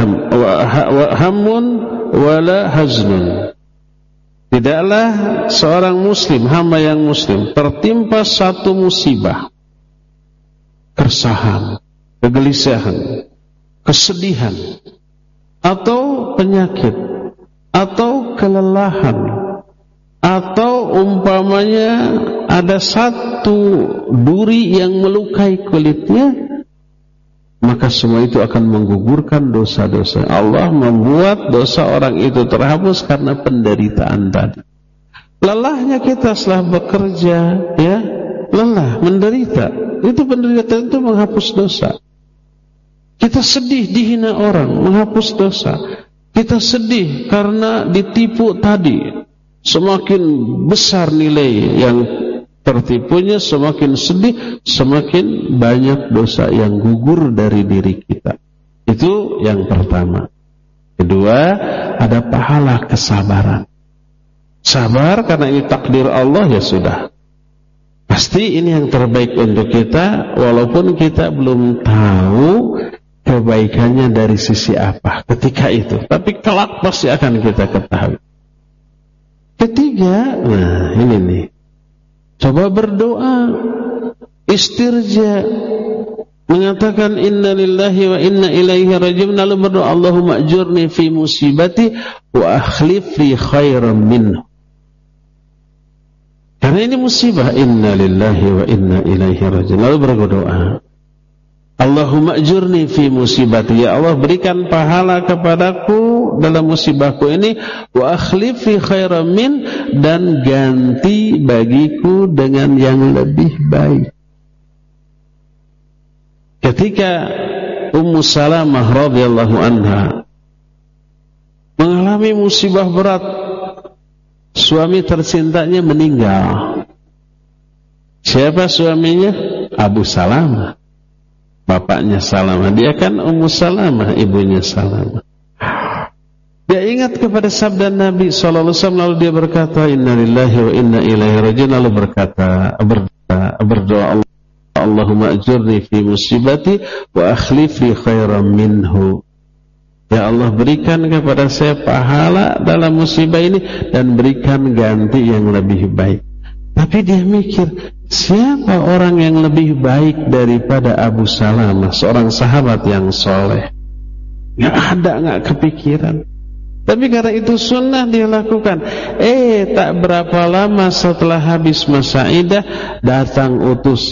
wala haznun. Tidaklah seorang muslim, hamba yang muslim, tertimpa satu musibah, keresahan, kegelisahan, kesedihan, atau penyakit, atau kelelahan, atau umpamanya ada satu duri yang melukai kulitnya, maka semua itu akan menggugurkan dosa-dosa. Allah membuat dosa orang itu terhapus karena penderitaan tadi. Lelahnya kita setelah bekerja, ya, lelah, menderita. Itu penderitaan itu menghapus dosa. Kita sedih dihina orang, menghapus dosa. Kita sedih karena ditipu tadi, semakin besar nilai yang tertipunya, semakin sedih, semakin banyak dosa yang gugur dari diri kita. Itu yang pertama. Kedua, ada pahala kesabaran. Sabar karena ini takdir Allah, ya sudah. Pasti ini yang terbaik untuk kita, walaupun kita belum tahu kebaikannya dari sisi apa ketika itu. Tapi kelak pasti akan kita ketahui. Ketiga, nah ini nih. Coba berdoa, istirja, mengatakan inna lillahi wa inna ilaihi raji'un, lalu berdoa Allahumma ajurni fi musibati wa akhlif li khairan minhu. Karena ini musibah, inna lillahi wa inna ilaihi raji'un. Lalu berdoa Allahumma ajurni fi musibati, ya Allah berikan pahala kepadaku dalam musibahku ini, wa akhlif fi khairan min, dan ganti bagiku dengan yang lebih baik. ketika Ummu Salamah radhiyallahu anha mengalami musibah berat, suami tercintanya meninggal. Siapa suaminya? Abu Salamah, bapaknya Salamah. Dia kan Ummu Salamah, ibunya Salamah. Dia ingat kepada sabda Nabi sallallahu alaihi wasallam, lalu dia berkata, "Inna lillahi wa inna ilaihi raji'un." Lalu berdoa, Allahumma ajurni fi musibati wa akhlif li khairan minhu. Ya Allah, berikan kepada saya pahala dalam musibah ini dan berikan ganti yang lebih baik. Tapi dia mikir, siapa orang yang lebih baik daripada Abu Salamah, seorang sahabat yang soleh? Gak ada, gak kepikiran. Tapi karena itu sunnah dia lakukan. Tak berapa lama setelah habis masa iddah, datang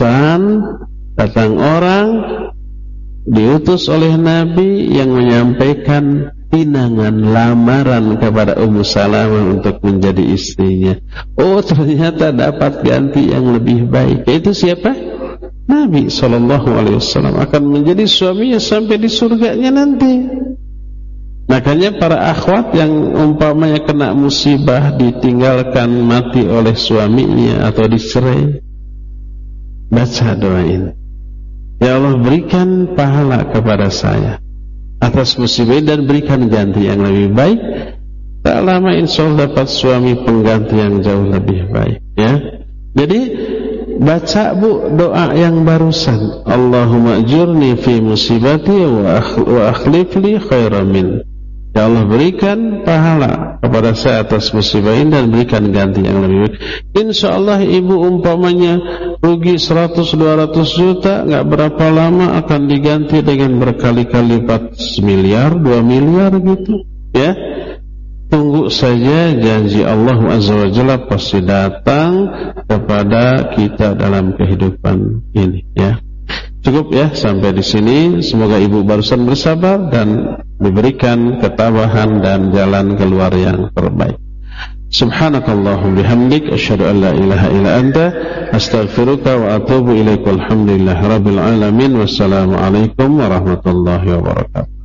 orang diutus oleh Nabi yang menyampaikan pinangan lamaran kepada Ummu Salamah untuk menjadi istrinya. Ternyata dapat ganti yang lebih baik. Itu siapa? Nabi SAW akan menjadi suaminya sampai di surganya nanti. Makanya para akhwat yang umpamanya kena musibah, ditinggalkan mati oleh suaminya atau dicerai, baca doa ini. Ya Allah, berikan pahala kepada saya atas musibah dan berikan ganti yang lebih baik. Tak lama insya Allah dapat suami pengganti yang jauh lebih baik, ya. Jadi baca doa yang barusan, Allahumma ajurni fi musibati wa akhlif li khairan min. Ya Allah, berikan pahala kepada saya atas musibah ini dan berikan ganti yang lebih baik. Insya Allah ibu umpamanya rugi 100-200 juta, gak berapa lama akan diganti dengan berkali-kali 4 miliar, 2 miliar gitu, ya. Tunggu saja janji Allah Azza wa Jalla pasti datang kepada kita dalam kehidupan ini, ya. Cukup ya sampai di sini. Semoga ibu barusan bersabar dan diberikan ketabahan dan jalan keluar yang terbaik. Subhanakallahumma bihamdik asyhadu an la ilaha illa anta astaghfiruka wa atubu ilaika. Alhamdulillahirabbil alamin. Wassalamu alaikum warahmatullahi wabarakatuh.